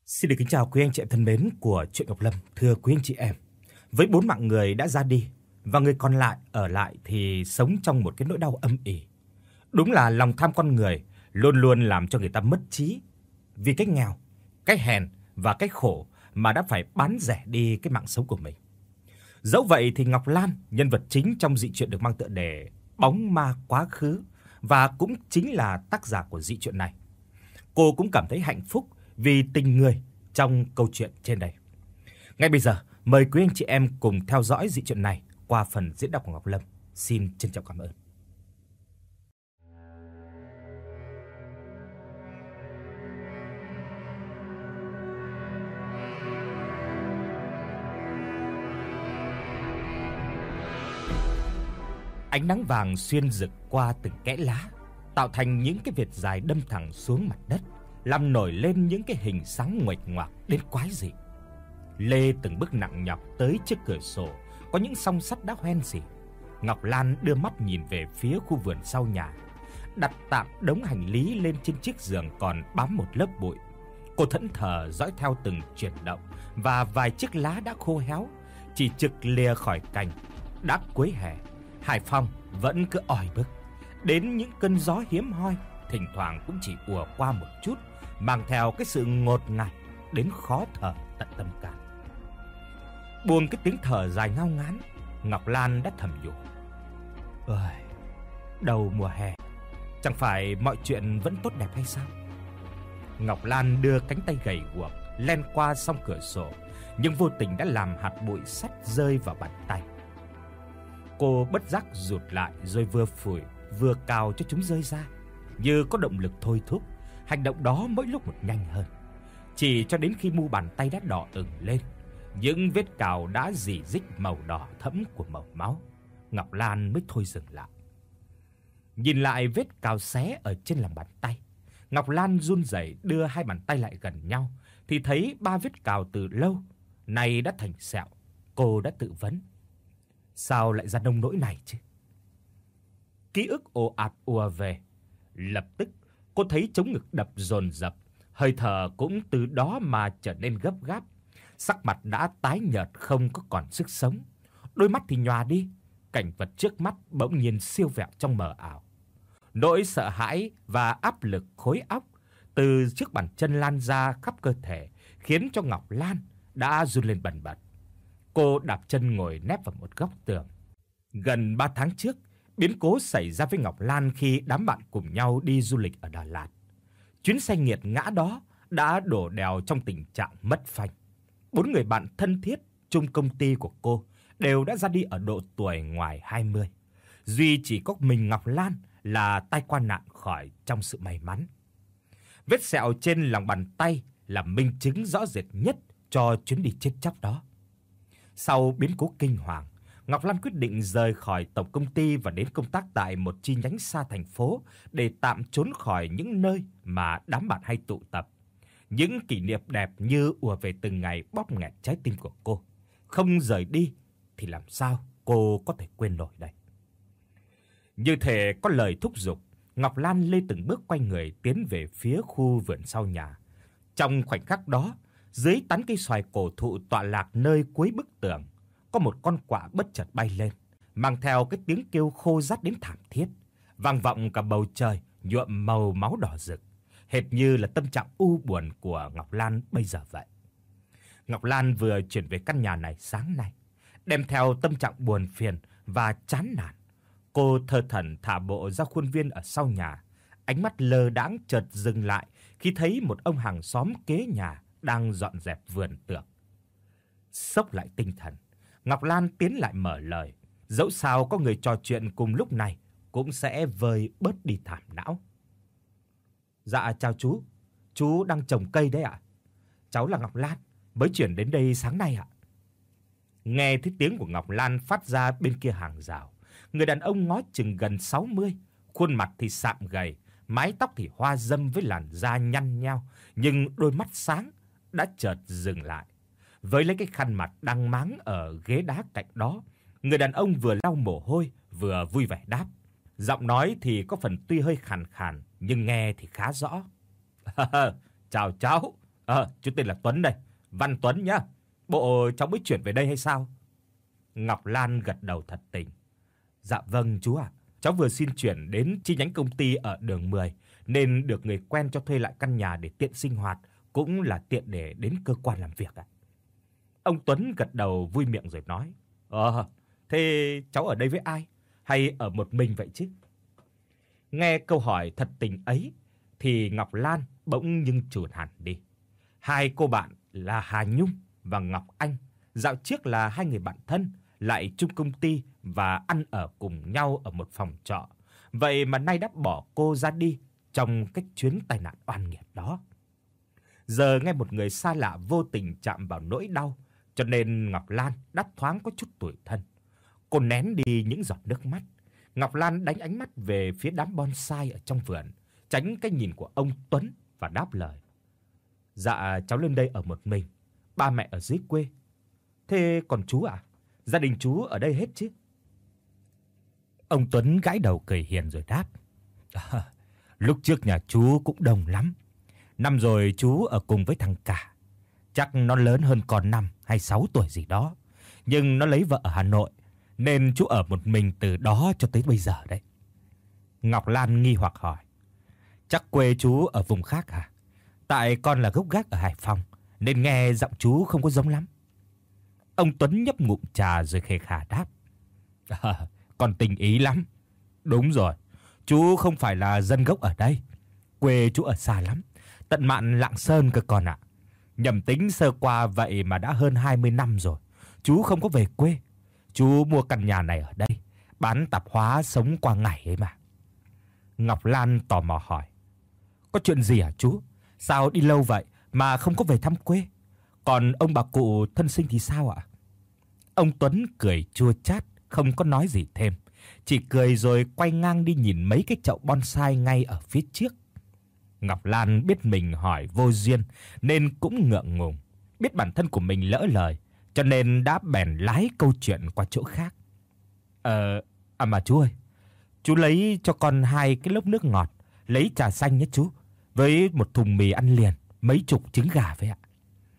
Xin được kính chào quý anh chị em thân mến của Truyện Ngọc Lâm. Thưa quý anh chị em, với 4 mạng người đã ra đi và người còn lại ở lại thì sống trong một cái nỗi đau âm ỉ. Đúng là lòng tham con người luôn luôn làm cho người ta mất trí, vì cái nghèo, cái hèn và cái khổ mà đã phải bán rẻ đi cái mạng sống của mình. Dẫu vậy thì Ngọc Lan, nhân vật chính trong dị truyện được mang tựa đề Bóng ma quá khứ và cũng chính là tác giả của dị truyện này. Cô cũng cảm thấy hạnh phúc vì tình người trong câu chuyện trên đây. Ngay bây giờ, mời quý anh chị em cùng theo dõi dị truyện này qua phần diễn đọc của Ngọc Lâm. Xin trân trọng cảm ơn. Ánh nắng vàng xuyên rực qua từng kẽ lá, tạo thành những cái vệt dài đâm thẳng xuống mặt đất, làm nổi lên những cái hình sáng nguệch ngoạc đến quái dị. Lê từng bước nặng nhọc tới trước cửa sổ có những song sắt đã hoen rỉ. Ngọc Lan đưa mắt nhìn về phía khu vườn sau nhà, đặt tạm đống hành lý lên trên chiếc giường còn bám một lớp bụi. Cô thẫn thờ dõi theo từng chuyển động và vài chiếc lá đã khô héo chỉ trực lìa khỏi cành. Đã cuối hè, Hải Phòng vẫn cứ oi bức, đến những cơn gió hiếm hoi thỉnh thoảng cũng chỉ ùa qua một chút, mang theo cái sự ngột ngạt đến khó thở tận tâm can. Buông cái tiếng thở dài ngao ngán, Ngọc Lan đã thầm nhủ: "Ơi, đầu mùa hè, chẳng phải mọi chuyện vẫn tốt đẹp hay sao?" Ngọc Lan đưa cánh tay gầy guộc len qua song cửa sổ, nhưng vô tình đã làm hạt bụi sắt rơi vào bàn tay. Cô bất giác rụt lại rồi vừa phủi vừa cào cho chúng rơi ra, như có động lực thôi thúc hành động đó mỗi lúc một nhanh hơn. Chỉ cho đến khi mu bàn tay đã đỏ ửng lên, những vết cào đã rỉ rích màu đỏ thẫm của màu máu, Ngọc Lan mới thôi dừng lại. Nhìn lại vết cào xé ở trên lòng bàn tay, Ngọc Lan run rẩy đưa hai bàn tay lại gần nhau thì thấy 3 vết cào từ lâu nay đã thành sẹo. Cô đã tự vấn: sao lại ra nông nỗi này chứ? Ký ức ồ ạt ùa về. Lập tức cô thấy trống ngực đập dồn dập, hơi thở cũng từ đó mà trở nên gấp gáp. Sắc mặt đã tái nhợt không có còn sức sống, đôi mắt thì nhòa đi, cảnh vật trước mắt bỗng nhiên siêu vẹo trong mờ ảo. Nỗi sợ hãi và áp lực khối óc từ trước bàn chân lan ra khắp cơ thể, khiến cho Ngọc Lan đã run lên bần bật. Cô đạp chân ngồi nép vào một góc tường. Gần 3 tháng trước, biến cố xảy ra với Ngọc Lan khi đám bạn cùng nhau đi du lịch ở Đà Lạt. Chuyến xe nghiệt ngã đó đã đổ đèo trong tình trạng mất phanh. 4 người bạn thân thiết chung công ty của cô đều đã ra đi ở độ tuổi ngoài 20. Duy chỉ có mình Ngọc Lan là tai qua nạn khỏi trong sự may mắn. Vết sẹo trên lòng bàn tay là minh chứng rõ rệt nhất cho chuyến đi chết chóc đó. Sau biến cố kinh hoàng, Ngọc Lan quyết định rời khỏi tổng công ty và đến công tác tại một chi nhánh xa thành phố để tạm trốn khỏi những nơi mà đám bạn hay tụ tập. Những kỷ niệm đẹp như ùa về từng ngày bóp nghẹt trái tim của cô. Không rời đi thì làm sao cô có thể quên nổi đây? Như thể có lời thúc giục, Ngọc Lan lê từng bước quay người tiến về phía khu vườn sau nhà. Trong khoảnh khắc đó, dưới tán cây xoài cổ thụ tọa lạc nơi cuối bức tường, có một con quạ bất chợt bay lên, mang theo cái tiếng kêu khô rát đến thảm thiết, vang vọng cả bầu trời nhuộm màu máu đỏ rực, hệt như là tâm trạng u buồn của Ngọc Lan bây giờ vậy. Ngọc Lan vừa chuyển về căn nhà này sáng nay, đem theo tâm trạng buồn phiền và chán nản. Cô thơ thẩn thả bộ ra khuôn viên ở sau nhà, ánh mắt lơ đãng chợt dừng lại khi thấy một ông hàng xóm kế nhà đang dọn dẹp vườn tược. Xốc lại tinh thần, Ngọc Lan tiến lại mở lời, dẫu sao có người trò chuyện cùng lúc này cũng sẽ vơi bớt đi thảm não. "Dạ chào chú đang trồng cây đấy ạ. Cháu là Ngọc Lan, mới chuyển đến đây sáng nay ạ." Nghe thấy tiếng của Ngọc Lan phát ra bên kia hàng rào, người đàn ông ngó chừng gần 60, khuôn mặt thì sạm gầy, mái tóc thì hoa râm với làn da nhăn nheo, nhưng đôi mắt sáng đã chợt dừng lại. Với lấy cái khăn mặt đang máng ở ghế đá cạnh đó, người đàn ông vừa lau mồ hôi vừa vui vẻ đáp. Giọng nói thì có phần tuy hơi khàn khàn nhưng nghe thì khá rõ. "Chào cháu, Chú tên là Tuấn đây, Văn Tuấn nhá. Bộ cháu mới chuyển về đây hay sao? Ngọc Lan gật đầu thật tình. Dạ vâng chú ạ. Cháu vừa xin chuyển đến chi nhánh công ty ở đường 10 nên được người quen cho thuê lại căn nhà để tiện sinh hoạt, cũng là tiện để đến cơ quan làm việc ạ. Ông Tuấn gật đầu vui miệng rồi nói: Thế cháu ở đây với ai? Hay ở một mình vậy chứ? Nghe câu hỏi thật tình ấy thì Ngọc Lan bỗng nhưng chồn hẳn đi. Hai cô bạn là Hà Nhung và Ngọc Anh, dạo trước là hai người bạn thân, lại chung công ty và ăn ở cùng nhau ở một phòng trọ. Vậy mà nay đã bỏ cô ra đi trong cái chuyến tai nạn oan nghiệt đó. Giờ nghe một người xa lạ vô tình chạm vào nỗi đau, cho nên Ngọc Lan đắt thoáng có chút tủi thân. Cô nén đi những giọt nước mắt. Ngọc Lan đánh ánh mắt về phía đám bonsai ở trong vườn, tránh cái nhìn của ông Tuấn và đáp lời: Dạ cháu lên đây ở một mình, ba mẹ ở dưới quê. Thế còn chú ạ? Gia đình chú ở đây hết chứ? Ông Tuấn gãi đầu cười hiền rồi đáp: Lúc trước nhà chú cũng đông lắm. Năm rồi chú ở cùng với thằng Cả. Chắc nó lớn hơn con 5 hay 6 tuổi gì đó. Nhưng nó lấy vợ ở Hà Nội nên chú ở một mình từ đó cho tới bây giờ đấy. Ngọc Lan nghi hoặc hỏi: Chắc quê chú ở vùng khác hả? Tại con là gốc gác ở Hải Phòng nên nghe giọng chú không có giống lắm. Ông Tuấn nhấp ngụm trà rồi khề khà đáp: Con tình ý lắm. Đúng rồi, chú không phải là dân gốc ở đây. Quê chú ở xa lắm, tận mạn Lạng Sơn cơ con ạ. Nhầm tính sơ qua vậy mà đã hơn 20 năm rồi chú không có về quê. Chú mua căn nhà này ở đây, bán tạp hóa sống qua ngày ấy mà. Ngọc Lan tò mò hỏi: Có chuyện gì hả chú? Sao đi lâu vậy mà không có về thăm quê? Còn ông bà cụ thân sinh thì sao ạ? Ông Tuấn cười chua chát, không có nói gì thêm, chỉ cười rồi quay ngang đi nhìn mấy cái chậu bonsai ngay ở phía trước. Ngọc Lan biết mình hỏi vô duyên nên cũng ngượng ngùng, biết bản thân của mình lỡ lời, cho nên đã bèn lái câu chuyện qua chỗ khác. Mà chú ơi, chú lấy cho con 2 cái lốc nước ngọt, lấy trà xanh nhé chú, với một thùng mì ăn liền, mấy chục trứng gà với ạ.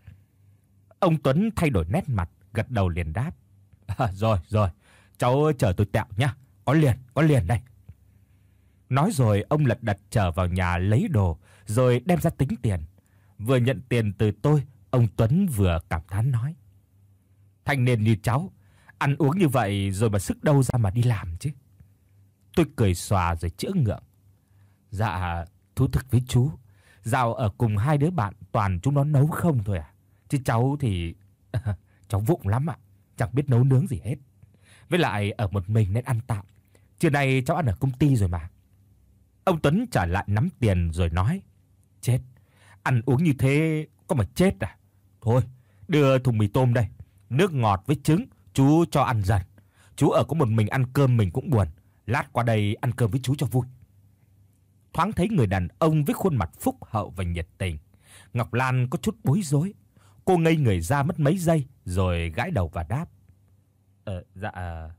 Ông Tuấn thay đổi nét mặt, gật đầu liền đáp: Rồi, cháu chờ tôi tẹo nhá, có liền đây. Nói rồi ông lật đật trở vào nhà lấy đồ rồi đem ra tính tiền. Vừa nhận tiền từ tôi, ông Tuấn vừa cảm thán nói: Thanh niên như cháu, ăn uống như vậy rồi mà sức đâu ra mà đi làm chứ. Tôi cười xòa rồi chữa ngượng: Dạ, thú thực với chú, dạo ở cùng 2 đứa bạn toàn chúng nó nấu không thôi à. Chứ cháu thì cháu vụng lắm ạ, chẳng biết nấu nướng gì hết. Với lại ở một mình nên ăn tạm. Trưa nay cháu ăn ở công ty rồi mà. Ông Tuấn trả lại nắm tiền rồi nói: Chết, ăn uống như thế có mà chết à. Thôi, đưa thùng mì tôm đây, nước ngọt với trứng, chú cho ăn dần. Chú ở có một mình ăn cơm mình cũng buồn, lát qua đây ăn cơm với chú cho vui. Thoáng thấy người đàn ông với khuôn mặt phúc hậu và nhiệt tình, Ngọc Lan có chút bối rối. Cô ngây người ra mất mấy giây rồi gãi đầu và đáp: Dạ,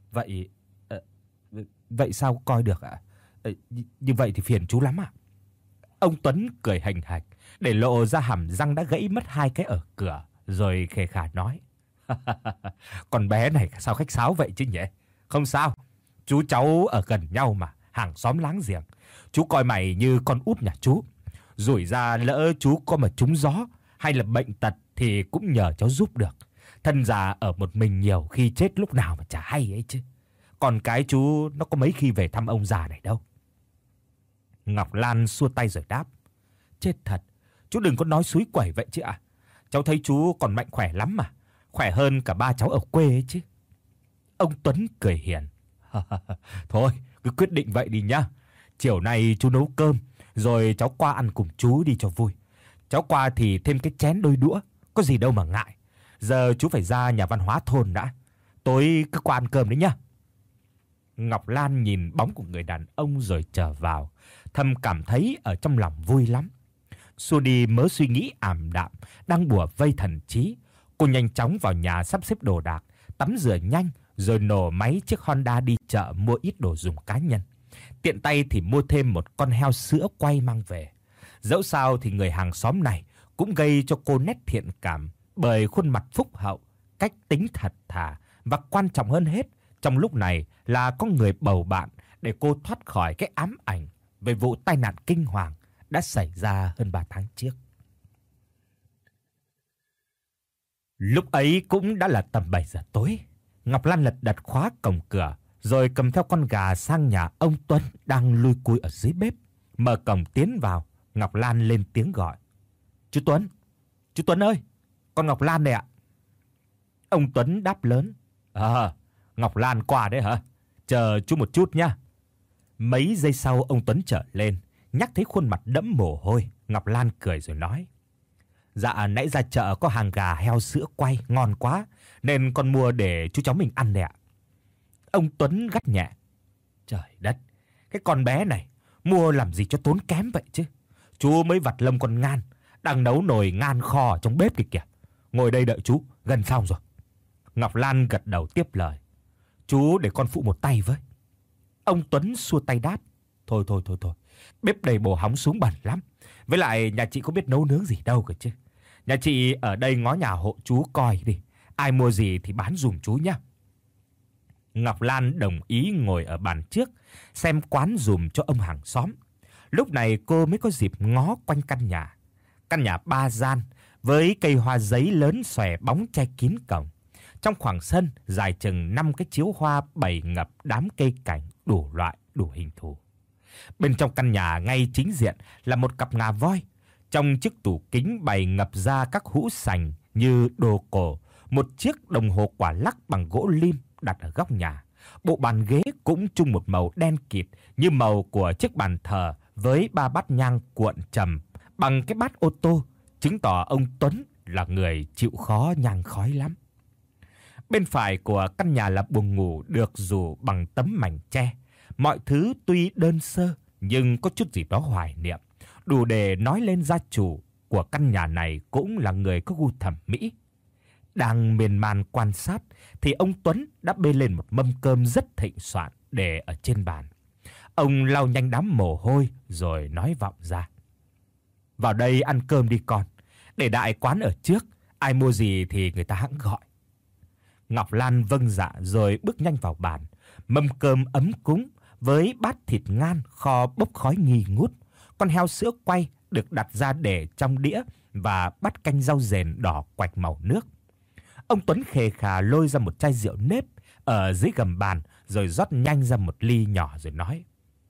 vậy sao coi được ạ? Như vậy thì phiền chú lắm ạ. Ông Tuấn cười hành hạch, để lộ ra hàm răng đã gãy mất 2 cái ở cửa, rồi khề khà nói: Con bé này sao khách sáo vậy chứ nhỉ? Không sao, chú cháu ở gần nhau mà, hàng xóm láng giềng. Chú coi mày như con út nhà chú. Rủi ra lỡ chú có mà trúng gió hay là bệnh tật thì cũng nhờ cháu giúp được. Thân già ở một mình nhiều khi chết lúc nào mà chả hay ấy chứ. Còn cái chú nó có mấy khi về thăm ông già này đâu. Ngọc Lan xua tay rồi đáp: Chết thật, chú đừng có nói suối quẩy vậy chứ ạ. Cháu thấy chú còn mạnh khỏe lắm mà, khỏe hơn cả ba cháu ở quê ấy chứ. Ông Tuấn cười hiền: Thôi, cứ quyết định vậy đi nhá. Chiều nay chú nấu cơm, rồi cháu qua ăn cùng chú đi cho vui. Cháu qua thì thêm cái chén đôi đũa, có gì đâu mà ngại. Giờ chú phải ra nhà văn hóa thôn đã. Tối cứ qua ăn cơm đấy nhá. Ngọc Lan nhìn bóng của người đàn ông rồi trở vào, thầm cảm thấy ở trong lòng vui lắm. Xua đi mớ suy nghĩ ảm đạm đang bủa vây thần trí, cô nhanh chóng vào nhà sắp xếp đồ đạc, tắm rửa nhanh rồi nổ máy chiếc Honda đi chợ mua ít đồ dùng cá nhân. Tiện tay thì mua thêm một con heo sữa quay mang về. Dẫu sao thì người hàng xóm này cũng gây cho cô nét thiện cảm bởi khuôn mặt phúc hậu, cách tính thật thà và quan trọng hơn hết, trong lúc này là có người bầu bạn để cô thoát khỏi cái ám ảnh về vụ tai nạn kinh hoàng đã xảy ra hơn 3 tháng trước. Lúc ấy cũng đã là tầm 7 giờ tối. Ngọc Lan lật đật khóa cổng cửa, rồi cầm theo con gà sang nhà ông Tuấn đang lui cui ở dưới bếp. Mở cổng tiến vào, Ngọc Lan lên tiếng gọi. Chú Tuấn ơi, con Ngọc Lan đây ạ." Ông Tuấn đáp lớn. Ngọc Lan qua đấy hả? Chờ chú một chút nhá." Mấy giây sau ông Tuấn trở lên, nhắc thấy khuôn mặt đẫm mồ hôi, Ngọc Lan cười rồi nói. "Dạ nãy ra chợ có hàng gà heo sữa quay ngon quá, nên con mua để chú cháu mình ăn đấy ạ." Ông Tuấn gắt nhẹ. "Trời đất, cái con bé này mua làm gì cho tốn kém vậy chứ? Chú mới vặt lông con ngan, đang nấu nồi ngan kho ở trong bếp kìa. Ngồi đây đợi chú, gần xong rồi." Ngọc Lan gật đầu tiếp lời. "Chú để con phụ một tay với." Ông Tuấn xua tay đáp. Thôi, bếp đầy bồ hóng súng bẩn lắm. Với lại nhà chị có biết nấu nướng gì đâu cơ chứ. Nhà chị ở đây ngó nhà hộ chú coi đi, ai mua gì thì bán giùm chú nhá." Ngọc Lan đồng ý ngồi ở bàn trước, xem quán giùm cho ông hàng xóm. Lúc này cô mới có dịp ngó quanh căn nhà. Căn nhà 3 gian với cây hoa giấy lớn xòe bóng che kín cổng. Trong khoảng sân dài chừng 5 cái chiếu hoa bày ngập đám cây cảnh đủ loại, đủ hình thù. Bên trong căn nhà ngay chính diện là một cặp ngà voi. Trong chiếc tủ kính bày ngập ra các hũ sành như đồ cổ, một chiếc đồng hồ quả lắc bằng gỗ lim đặt ở góc nhà. Bộ bàn ghế cũng chung một màu đen kịt như màu của chiếc bàn thờ, với 3 bát nhang cuộn trầm bằng cái bát ô tô, chứng tỏ ông Tuấn là người chịu khó nhang khói lắm. Bên phải của căn nhà là buồng ngủ được rủ bằng tấm mảnh tre. Mọi thứ tuy đơn sơ nhưng có chút gì đó hoài niệm, đủ để nói lên gia chủ của căn nhà này cũng là người có gu thẩm mỹ. Đang miên man quan sát thì ông Tuấn đã bê lên một mâm cơm rất thịnh soạn để ở trên bàn. Ông lau nhanh đám mồ hôi rồi nói vọng ra. "Vào đây ăn cơm đi con, để đại quán ở trước, ai mua gì thì người ta hẵng gọi." Ngọc Lan vâng dạ rồi bước nhanh vào bàn. Mâm cơm ấm cúng với bát thịt ngan kho bốc khói nghi ngút, con heo sữa quay được đặt ra để trong đĩa và bát canh rau dền đỏ quạch màu nước. Ông Tuấn khề khà lôi ra một chai rượu nếp ở dưới gầm bàn rồi rót nhanh ra một ly nhỏ rồi nói.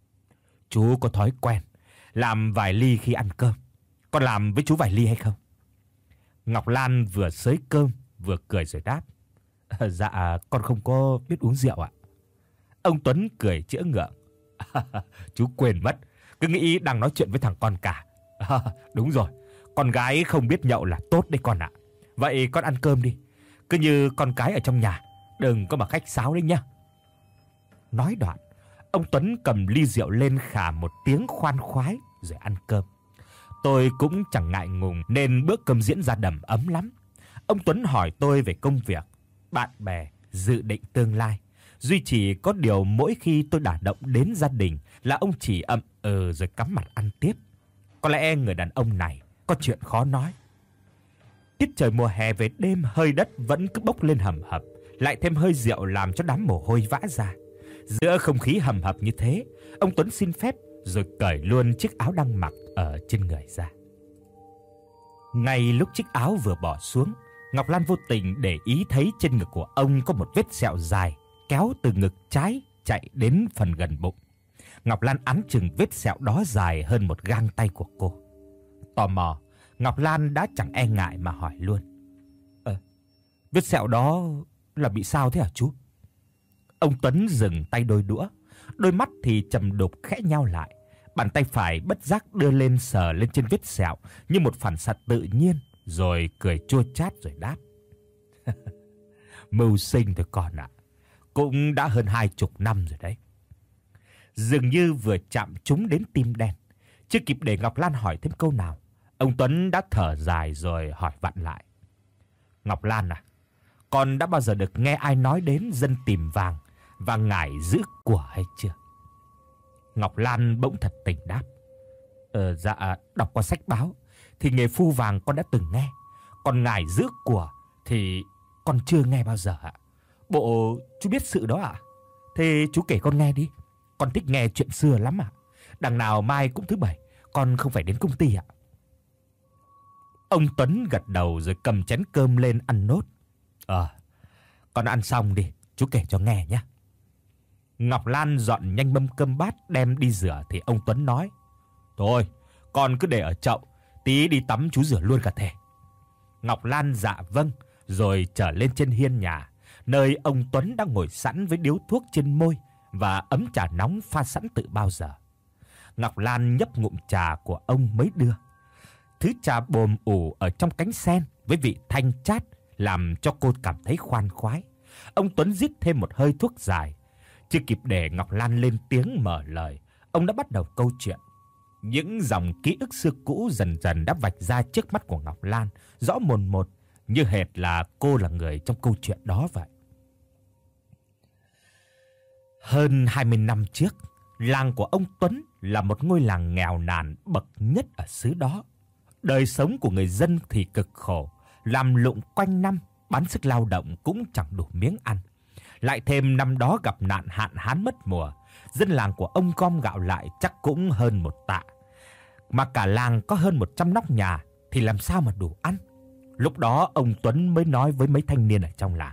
"Chú có thói quen làm vài ly khi ăn cơm, con làm với chú vài ly hay không?" Ngọc Lan vừa xới cơm vừa cười rồi đáp. "Dạ con không có biết uống rượu ạ." Ông Tuấn cười chữa ngượng. "Chú quên mất, cứ nghĩ đang nói chuyện với thằng con cả." "Đúng rồi, con gái không biết nhậu là tốt đấy con ạ. Vậy con ăn cơm đi, cứ như con cái ở trong nhà, đừng có mà khách sáo đấy nhá." Nói đoạn, ông Tuấn cầm ly rượu lên khà một tiếng khoan khoái rồi ăn cơm. Tôi cũng chẳng ngại ngùng nên bữa cơm diễn ra đầm ấm lắm. Ông Tuấn hỏi tôi về công việc, bạn bè, dự định tương lai. Duy chỉ có điều mỗi khi tôi đả động đến gia đình là ông chỉ rồi cắm mặt ăn tiếp. Có lẽ người đàn ông này có chuyện khó nói. Tiết trời mùa hè về đêm, hơi đất vẫn cứ bốc lên hầm hập, lại thêm hơi rượu làm cho đám mồ hôi vã ra. Giữa không khí hầm hập như thế, ông Tuấn xin phép rồi cởi luôn chiếc áo đang mặc ở trên người ra. Ngay lúc chiếc áo vừa bỏ xuống, Ngọc Lan vô tình để ý thấy trên ngực của ông có một vết sẹo dài kéo từ ngực trái chạy đến phần gần bụng. Ngọc Lan áng chừng vết sẹo đó dài hơn một gang tay của cô. Tò mò, Ngọc Lan đã chẳng e ngại mà hỏi luôn. Vết sẹo đó là bị sao thế hả chú? Ông Tuấn dừng tay đôi đũa, đôi mắt thì trầm đục khẽ nheo lại. Bàn tay phải bất giác đưa lên sờ lên trên vết sẹo như một phản xạ tự nhiên, rồi cười chua chát rồi đáp. Mưu sinh thôi con ạ. Cũng đã hơn 20 năm rồi đấy. Dường như vừa chạm trúng đến tim đen. Chưa kịp để Ngọc Lan hỏi thêm câu nào, ông Tuấn đã thở dài rồi hỏi vặn lại. Ngọc Lan à, con đã bao giờ được nghe ai nói đến dân tìm vàng và ngải giữ của hay chưa? Ngọc Lan bỗng thật tình đáp. Dạ, đọc qua sách báo thì nghề phu vàng con đã từng nghe, còn ngài giữ của thì con chưa nghe bao giờ ạ. Bộ chú biết sự đó ạ? Thế chú kể con nghe đi, con thích nghe chuyện xưa lắm ạ. Đằng nào mai cũng thứ Bảy, con không phải đến công ty ạ. Ông Tuấn gật đầu rồi cầm chén cơm lên ăn nốt. Con ăn xong đi, chú kể cho nghe nhé. Ngọc Lan dọn nhanh mâm cơm bát đem đi rửa thì ông Tuấn nói: Thôi, con cứ để ở chậu, tí đi tắm chú rửa luôn cả thể. Ngọc Lan dạ vâng, rồi trở lên trên hiên nhà, nơi ông Tuấn đang ngồi sẵn với điếu thuốc trên môi và ấm trà nóng pha sẵn từ bao giờ. Ngọc Lan nhấp ngụm trà của ông mới đưa. Thứ trà bồm ủ ở trong cánh sen với vị thanh chát làm cho cô cảm thấy khoan khoái. Ông Tuấn rít thêm một hơi thuốc dài. Chưa kịp để Ngọc Lan lên tiếng mở lời, ông đã bắt đầu câu chuyện. Những dòng ký ức xưa cũ dần dần đã vạch ra trước mắt của Ngọc Lan, rõ mồn một, như hệt là cô là người trong câu chuyện đó vậy. Hơn 20 năm trước, làng của ông Tuấn là một ngôi làng nghèo nàn bậc nhất ở xứ đó. Đời sống của người dân thì cực khổ, làm lụng quanh năm, bán sức lao động cũng chẳng đủ miếng ăn. Lại thêm năm đó gặp nạn hạn hán mất mùa, dân làng của ông gom gạo lại chắc cũng hơn 1 tạ. Mà cả làng có hơn 100 nóc nhà thì làm sao mà đủ ăn. Lúc đó ông Tuấn mới nói với mấy thanh niên ở trong làng: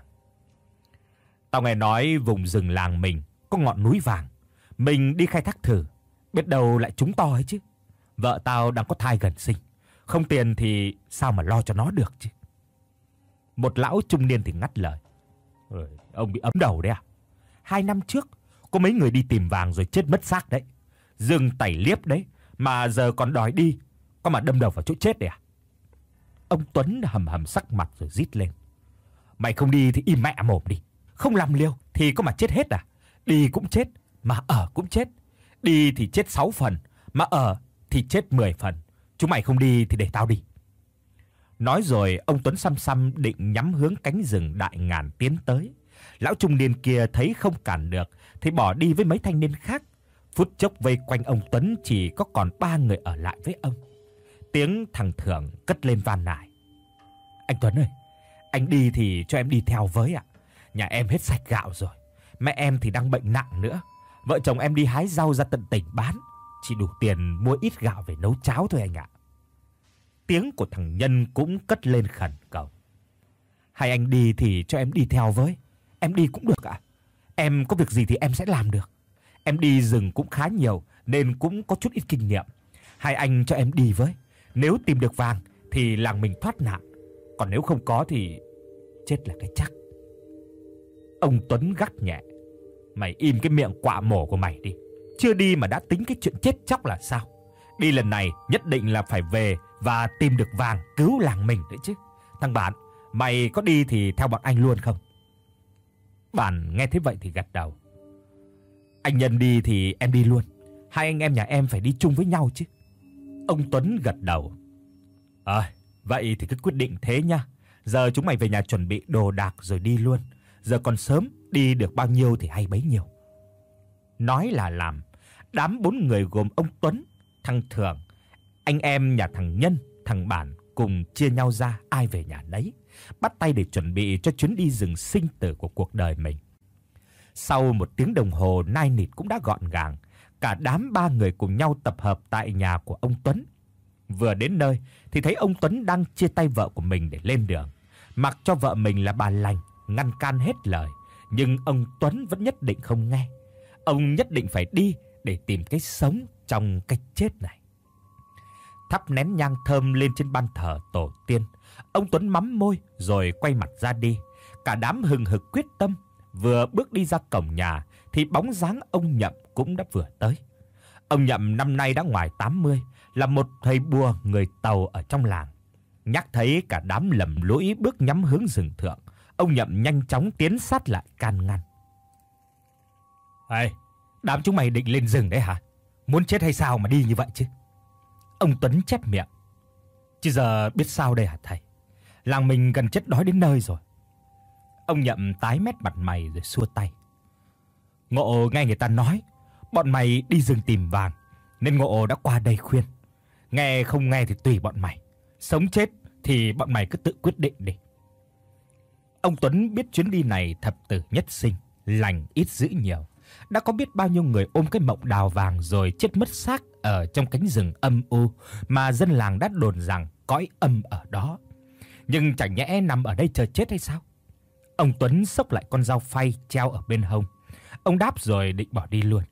Tao nghe nói vùng rừng làng mình có ngọn núi vàng, mình đi khai thác thử, biết đâu lại trúng to ấy chứ. Vợ tao đang có thai gần sinh, không tiền thì sao mà lo cho nó được chứ. Một lão trung niên thì ngắt lời: Ông bị ấm đầu đấy à? 2 năm trước có mấy người đi tìm vàng rồi chết mất xác đấy. Rừng tẩy liếp đấy, mà giờ còn đòi đi, có mà đâm đầu vào chỗ chết đấy à? Ông Tuấn hầm hầm sắc mặt rồi rít lên: Mày không đi thì im mẹ mồm đi. Không làm liều thì có mà chết hết à? Đi cũng chết, mà ở cũng chết. Đi thì chết 6 phần, mà ở thì chết 10 phần. Chúng mày không đi thì để tao đi. Nói rồi ông Tuấn xăm xăm định nhắm hướng cánh rừng đại ngàn tiến tới. Lão trung niên kia thấy không cản được thì bỏ đi với mấy thanh niên khác. Phút chốc vây quanh ông Tuấn chỉ có còn 3 người ở lại với ông. Tiếng thằng Thưởng cất lên van nài: Anh Tuấn ơi, anh đi thì cho em đi theo với ạ. Nhà em hết sạch gạo rồi, mẹ em thì đang bệnh nặng nữa. Vợ chồng em đi hái rau ra tận tỉnh bán, chỉ đủ tiền mua ít gạo về nấu cháo thôi anh ạ. Tiếng của thằng Nhân cũng cất lên khẩn cầu: Hay anh đi thì cho em đi theo với. Em đi cũng được ạ. Em có việc gì thì em sẽ làm được. Em đi rừng cũng khá nhiều nên cũng có chút ít kinh nghiệm. Hay anh cho em đi với. Nếu tìm được vàng thì làng mình thoát nạn, còn nếu không có thì chết là cái chắc. Ông Tuấn gắt nhẹ: Mày im cái miệng quạ mổ của mày đi. Chưa đi mà đã tính cái chuyện chết chóc là sao? Đi lần này nhất định là phải về và tìm được vàng cứu làng mình đấy chứ. Thằng Bản, mày có đi thì theo bọn anh luôn không? Bản nghe thế vậy thì gật đầu: Anh Nhân đi thì em đi luôn. Hai anh em nhà em phải đi chung với nhau chứ. Ông Tuấn gật đầu: Vậy thì cứ quyết định thế nha. Giờ chúng mày về nhà chuẩn bị đồ đạc rồi đi luôn. Giờ còn sớm, đi được bao nhiêu thì hay bấy nhiêu. Nói là làm, đám 4 người gồm ông Tuấn, thằng Thưởng, anh em nhà thằng Nhân, thằng Bản cùng chia nhau ra ai về nhà nấy, bắt tay để chuẩn bị cho chuyến đi rừng sinh tử của cuộc đời mình. Sau 1 tiếng đồng hồ nai nịt cũng đã gọn gàng, cả đám 3 người cùng nhau tập hợp tại nhà của ông Tuấn. Vừa đến nơi thì thấy ông Tuấn đang chia tay vợ của mình để lên đường. Mặc cho vợ mình là bà Lành ngăn can hết lời, nhưng ông Tuấn vẫn nhất định không nghe. Ông nhất định phải đi để tìm cái sống trong cái chết này. Thắp nén nhang thơm lên trên ban thờ tổ tiên, ông Tuấn mắm môi rồi quay mặt ra đi. Cả đám hừng hực quyết tâm. Vừa bước đi ra cổng nhà thì bóng dáng ông Nhậm cũng đã vừa tới. Ông Nhậm năm nay đã ngoài 80, là một thầy bùa người Tàu ở trong làng. Nhắc thấy cả đám lầm lũi bước nhắm hướng rừng thượng, ông Nhậm nhanh chóng tiến sát lại can ngăn: Đám chúng mày định lên rừng đấy hả? Muốn chết hay sao mà đi như vậy chứ? Ông Tuấn chép miệng: Chứ giờ biết sao đây hả thầy? Làng mình gần chết đói đến nơi rồi. Ông Nhậm tái mét mặt mày rồi xua tay: Ngộ nghe người ta nói bọn mày đi rừng tìm vàng, nên Ngộ đã qua đây khuyên. Nghe không nghe thì tùy bọn mày. sống chết thì bọn mày cứ tự quyết định đi. Ông Tuấn biết chuyến đi này thập tử nhất sinh, lành ít dữ nhiều. Đã có biết bao nhiêu người ôm cái mộng đào vàng rồi chết mất xác ở trong cánh rừng âm u mà dân làng đã đồn rằng cõi âm ở đó. Nhưng chẳng nhẽ nằm ở đây chờ chết hay sao? Ông Tuấn xốc lại con dao phay treo ở bên hông. Ông đáp rồi định bỏ đi luôn.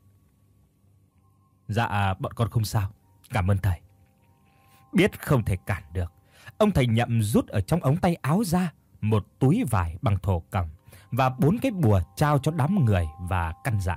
Dạ, bọn con không sao. Cảm ơn thầy. Biết không thể cản được, ông thầy Nhậm rút ở trong ống tay áo ra một túi vải bằng thổ cẩm và 4 cái bùa trao cho đám người và căn dặn.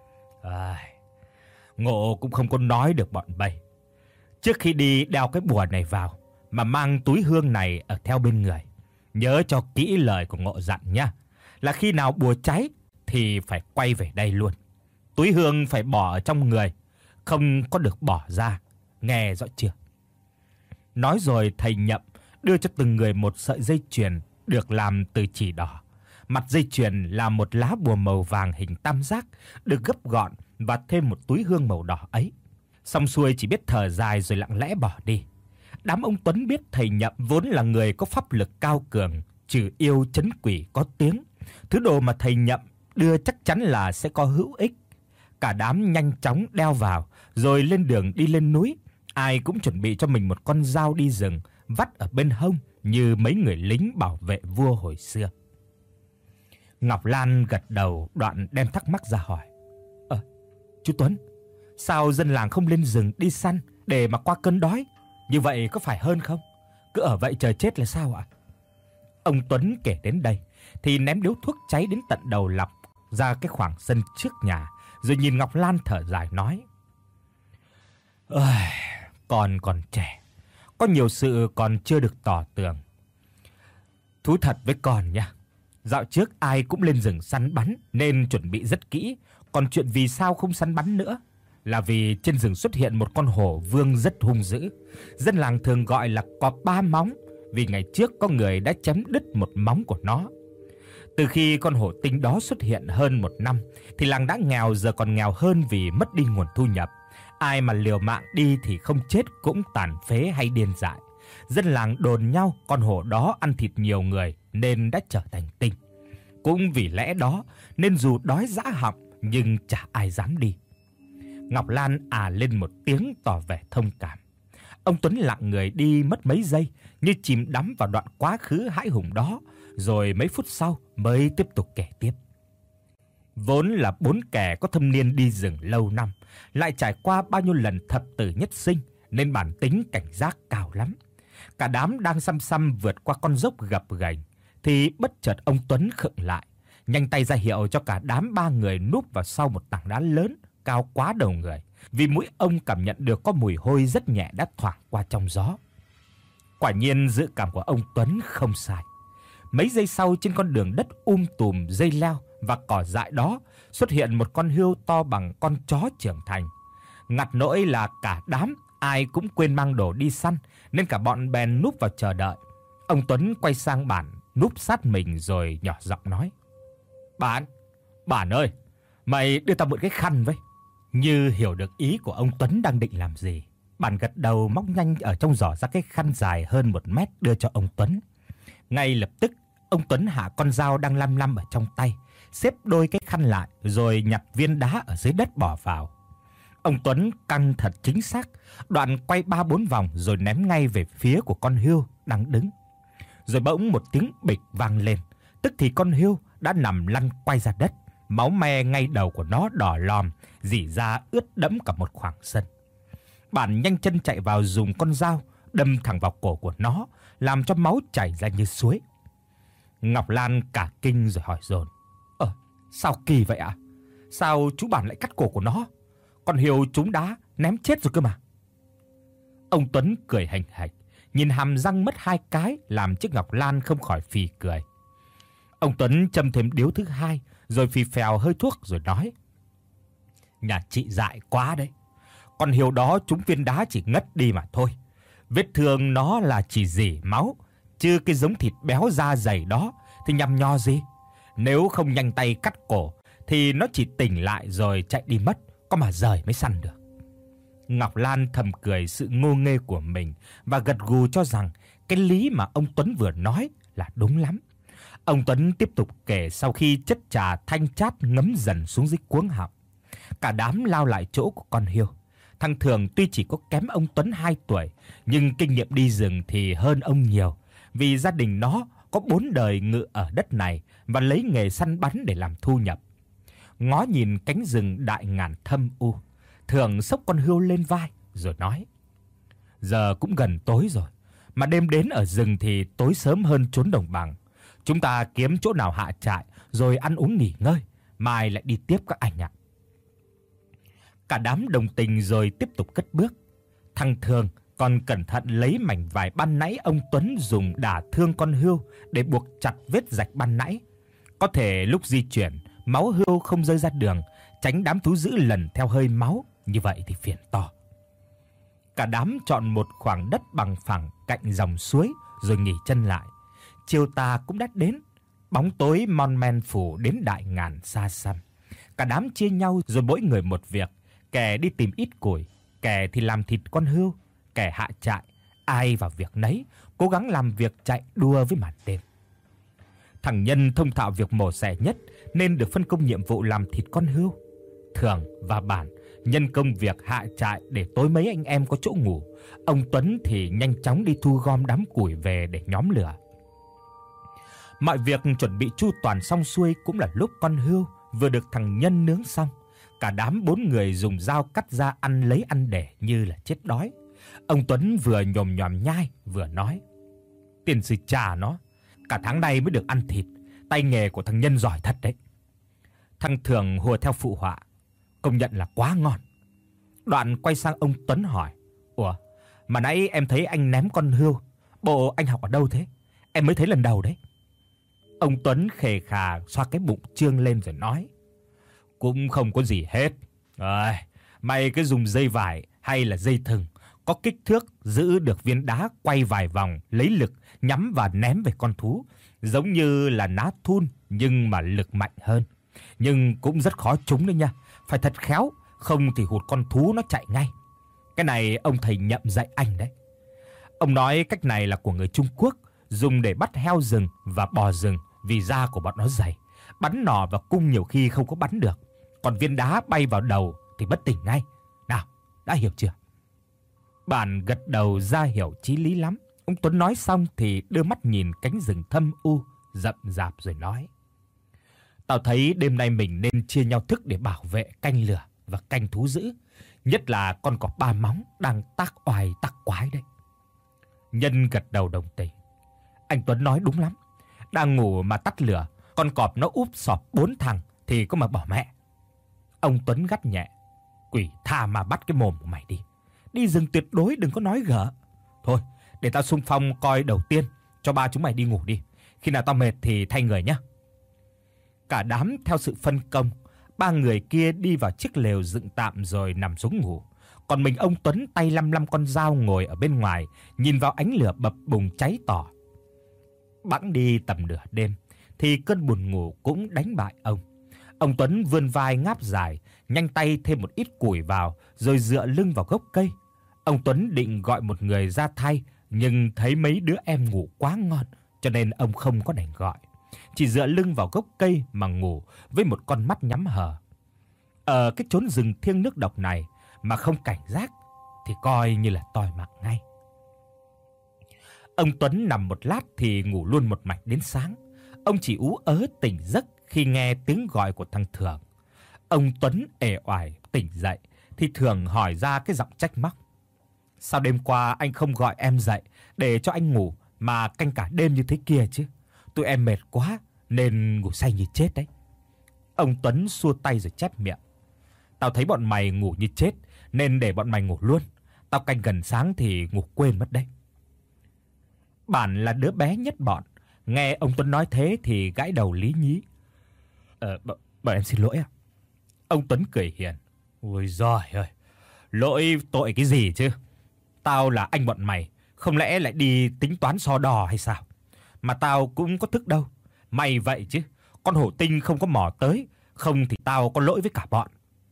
Ngộ cũng không có nói được bọn bay. Trước khi đi đeo cái bùa này vào mà mang túi hương này ở theo bên người. Nhớ cho kỹ lời của Ngộ dặn nhá, là khi nào bùa cháy thì phải quay về đây luôn. Túi hương phải bỏ ở trong người, không có được bỏ ra, nghe rõ chưa? Nói rồi thầy Nhậm đưa cho từng người một sợi dây chuyền được làm từ chỉ đỏ. Mặt dây chuyền là một lá bùa màu vàng hình tam giác được gấp gọn và thêm một túi hương màu đỏ ấy. Xong xuôi chỉ biết thở dài rồi lặng lẽ bỏ đi. Đám ông Tuấn biết thầy Nhậm vốn là người có pháp lực cao cường, trừ yêu trấn quỷ có tiếng. Thứ đồ mà thầy Nhậm đưa chắc chắn là sẽ có hữu ích. Cả đám nhanh chóng đeo vào rồi lên đường đi lên núi. Ai cũng chuẩn bị cho mình một con dao đi rừng vắt ở bên hông như mấy người lính bảo vệ vua hồi xưa. Ngọc Lan gật đầu, đoạn đem thắc mắc ra hỏi: Chú Tuấn, sao dân làng không lên rừng đi săn để mà qua cơn đói? Như vậy có phải hơn không? Cứ ở vậy chờ chết là sao ạ? Ông Tuấn kể đến đây thì ném điếu thuốc cháy đến tận đầu lọc ra cái khoảng sân trước nhà, rồi nhìn Ngọc Lan thở dài nói: Con còn trẻ, có nhiều sự còn chưa được tỏ tường. Thú thật với con nha, dạo trước ai cũng lên rừng săn bắn nên chuẩn bị rất kỹ. Còn chuyện vì sao không săn bắn nữa là vì trên rừng xuất hiện một con hổ vương rất hung dữ. Dân làng thường gọi là cọp 3 móng vì ngày trước có người đã chém đứt một móng của nó. Từ khi con hổ tinh đó xuất hiện hơn 1 năm thì làng đã nghèo, giờ còn nghèo hơn vì mất đi nguồn thu nhập. Ai mà liều mạng đi thì không chết cũng tàn phế hay điên dại. Dân làng đồn nhau con hổ đó ăn thịt nhiều người nên đã trở thành tinh. Cũng vì lẽ đó nên dù đói rã họng nhưng chả ai dám đi. Ngọc Lan lên một tiếng tỏ vẻ thông cảm. Ông Tuấn lặng người đi mất mấy giây, như chìm đắm vào đoạn quá khứ hãi hùng đó, rồi mấy phút sau mới tiếp tục kể tiếp. Vốn là 4 kẻ có thâm niên đi rừng lâu năm, lại trải qua bao nhiêu lần thập tử nhất sinh nên bản tính cảnh giác cao lắm. Cả đám đang xăm xăm vượt qua con dốc gập ghềnh thì bất chợt ông Tuấn khựng lại, nhanh tay ra hiệu cho cả đám 3 người núp vào sau một tảng đá lớn cao quá đầu người, vì mũi ông cảm nhận được có mùi hôi rất nhẹ đã thoảng qua trong gió. Quả nhiên dự cảm của ông Tuấn không sai. Mấy giây sau, trên con đường đất tùm dây leo và cỏ dại đó xuất hiện một con hươu to bằng con chó trưởng thành. Ngặt nỗi là cả đám ai cũng quên mang đồ đi săn nên cả bọn bèn núp vào chờ đợi. Ông Tuấn quay sang Bản núp sát mình rồi nhỏ giọng nói: Bản ơi, mày đưa tao mượn cái khăn với. Như hiểu được ý của ông Tuấn đang định làm gì, Bản gật đầu móc nhanh ở trong giỏ ra cái khăn dài hơn 1 mét đưa cho ông Tuấn. Ngay lập tức, ông Tuấn hạ con dao đang lăm lăm ở trong tay, xếp đôi cái khăn lại rồi nhặt viên đá ở dưới đất bỏ vào. Ông Tuấn căn thật chính xác, đoạn quay 3-4 vòng rồi ném ngay về phía của con hươu đang đứng. Rồi bỗng một tiếng bịch vang lên, tức thì con hươu đã nằm lăn quay ra đất, máu me ngay đầu của nó đỏ lòm, rỉ ra ướt đẫm cả một khoảng sân. Bản nhanh chân chạy vào dùng con dao đâm thẳng vào cổ của nó, làm cho máu chảy ra như suối. Ngọc Lan cả kinh rồi hỏi dồn: Sao kỳ vậy ạ? Sao chú Bản lại cắt cổ của nó? Con hươu trúng đá ném chết rồi cơ mà. Ông Tuấn cười hành hạch, nhìn hàm răng mất 2 cái làm chiếc Ngọc Lan không khỏi phì cười. Ông Tuấn châm thêm điếu thứ 2 rồi phì phèo hơi thuốc rồi nói: Nhà chị dại quá đấy. Con hươu đó trúng viên đá chỉ ngất đi mà thôi. Vết thương nó là chỉ rỉ máu, chứ cái giống thịt béo da dày đó thì nhằm nho gì. Nếu không nhanh tay cắt cổ thì nó chỉ tỉnh lại rồi chạy đi mất, có mà rời mới săn được. Ngọc Lan thầm cười sự ngô nghê của mình và gật gù cho rằng cái lý mà ông Tuấn vừa nói là đúng lắm. Ông Tuấn tiếp tục kể sau khi chất trà thanh chát ngấm dần xuống dưới cuống họng. Cả đám lao lại chỗ của con hươu. Thằng Thường tuy chỉ có kém ông Tuấn 2 tuổi, nhưng kinh nghiệm đi rừng thì hơn ông nhiều, vì gia đình nó có 4 đời ngự ở đất này và lấy nghề săn bắn để làm thu nhập. Ngó nhìn cánh rừng đại ngàn thâm u, Thường xốc con hươu lên vai rồi nói: "Giờ cũng gần tối rồi, mà đêm đến ở rừng thì tối sớm hơn chốn đồng bằng. Chúng ta kiếm chỗ nào hạ trại rồi ăn uống nghỉ ngơi, mai lại đi tiếp các anh ạ." Cả đám đồng tình rồi tiếp tục cất bước. Thằng Thường còn cẩn thận lấy mảnh vải ban nãy ông Tuấn dùng đả thương con hươu để buộc chặt vết rạch ban nãy. Có thể lúc di chuyển, máu hươu không rơi ra đường, tránh đám thú dữ lần theo hơi máu, như vậy thì phiền to. Cả đám chọn một khoảng đất bằng phẳng cạnh dòng suối rồi nghỉ chân lại. Chiều tà cũng đã đến, bóng tối mon men phủ đến đại ngàn xa xăm. Cả đám chia nhau rồi mỗi người một việc, kẻ đi tìm ít củi, kẻ thì làm thịt con hươu, kẻ hạ trại, ai vào việc nấy, cố gắng làm việc chạy đua với màn đêm. Thằng Nhân thông thạo việc mổ xẻ nhất nên được phân công nhiệm vụ làm thịt con hươu. Thường và Bản nhân công việc hạ trại để tối mấy anh em có chỗ ngủ. Ông Tuấn thì nhanh chóng đi thu gom đám củi về để nhóm lửa. Mọi việc chuẩn bị chu toàn xong xuôi cũng là lúc con hươu vừa được thằng Nhân nướng xong. Cả đám 4 người dùng dao cắt ra ăn lấy ăn để như là chết đói. Ông Tuấn vừa nhồm nhòm nhai vừa nói: "Tiền sư cha nó, cả tháng nay mới được ăn thịt, tay nghề của thằng Nhân giỏi thật đấy." Thằng Thường hùa theo phụ họa: "Công nhận là quá ngon." Đoạn quay sang ông Tuấn hỏi: "Ủa, mà nãy em thấy anh ném con hươu, bộ anh học ở đâu thế? Em mới thấy lần đầu đấy." Ông Tuấn khề khà xoa cái bụng trương lên rồi nói: "Cũng không có gì hết. Mày cứ dùng dây vải hay là dây thừng có kích thước giữ được viên đá quay vài vòng, lấy lực nhắm và ném về con thú, giống như là ná thun nhưng mà lực mạnh hơn. Nhưng cũng rất khó trúng đấy nha, phải thật khéo, không thì hụt con thú nó chạy ngay. Cái này ông thầy Nhậm dạy anh đấy." Ông nói cách này là của người Trung Quốc, dùng để bắt heo rừng và bò rừng vì da của bọn nó dày, bắn nỏ và cung nhiều khi không có bắn được, còn viên đá bay vào đầu thì bất tỉnh ngay. Nào, đã hiểu chưa? Bạn gật đầu ra hiểu chí lý lắm. Ông Tuấn nói xong thì đưa mắt nhìn cánh rừng thâm u rậm rạp rồi nói: "Tao thấy đêm nay mình nên chia nhau thức để bảo vệ canh lửa và canh thú dữ, nhất là con cọp ba móng đang tác oai tác quái đấy." Nhân gật đầu đồng tình. Anh Tuấn nói đúng lắm. Đang ngủ mà tắt lửa, con cọp nó úp sọp 4 thằng thì có mà bỏ mẹ. Ông Tuấn gắt nhẹ: "Quỷ tha mà bắt cái mồm của mày đi. Đi rừng tuyệt đối đừng có nói gở. Thôi, để tao xung phong coi đầu tiên, cho ba chúng mày đi ngủ đi. Khi nào tao mệt thì thay người nhé." Cả đám theo sự phân công, 3 người kia đi vào chiếc lều dựng tạm rồi nằm xuống ngủ. Còn mình ông Tuấn tay lăm lăm con dao ngồi ở bên ngoài, nhìn vào ánh lửa bập bùng cháy tỏ. Bẵng đi tầm nửa đêm thì cơn buồn ngủ cũng đánh bại ông. Ông Tuấn vươn vai ngáp dài, nhanh tay thêm một ít củi vào rồi dựa lưng vào gốc cây. Ông Tuấn định gọi một người ra thay, nhưng thấy mấy đứa em ngủ quá ngon cho nên ông không có đành gọi, chỉ dựa lưng vào gốc cây mà ngủ với một con mắt nhắm hờ. Ở cái chốn rừng thiêng nước độc này mà không cảnh giác thì coi như là toi mạng ngay. Ông Tuấn nằm một lát thì ngủ luôn một mạch đến sáng. Ông chỉ ú ớ tỉnh giấc khi nghe tiếng gọi của thằng Thường. Ông Tuấn ể oải tỉnh dậy thì Thường hỏi ra cái giọng trách móc: "Sao đêm qua anh không gọi em dậy để cho anh ngủ mà canh cả đêm như thế kia chứ? Tụi em mệt quá nên ngủ say như chết đấy." Ông Tuấn xua tay rồi chép miệng: "Tao thấy bọn mày ngủ như chết nên để bọn mày ngủ luôn. Tao canh gần sáng thì ngủ quên mất đấy." Bản là đứa bé nhất bọn, nghe ông Tuấn nói thế thì gãi đầu lý nhí: Bọn em xin lỗi ạ." Ông Tuấn cười hiền: "Ôi giời ơi, lỗi tội cái gì chứ? Tao là anh bọn mày, không lẽ lại đi tính toán so đo hay sao? Mà tao cũng có thức đâu. Mày vậy chứ, con hổ tinh không có mò tới, không thì tao có lỗi với cả bọn."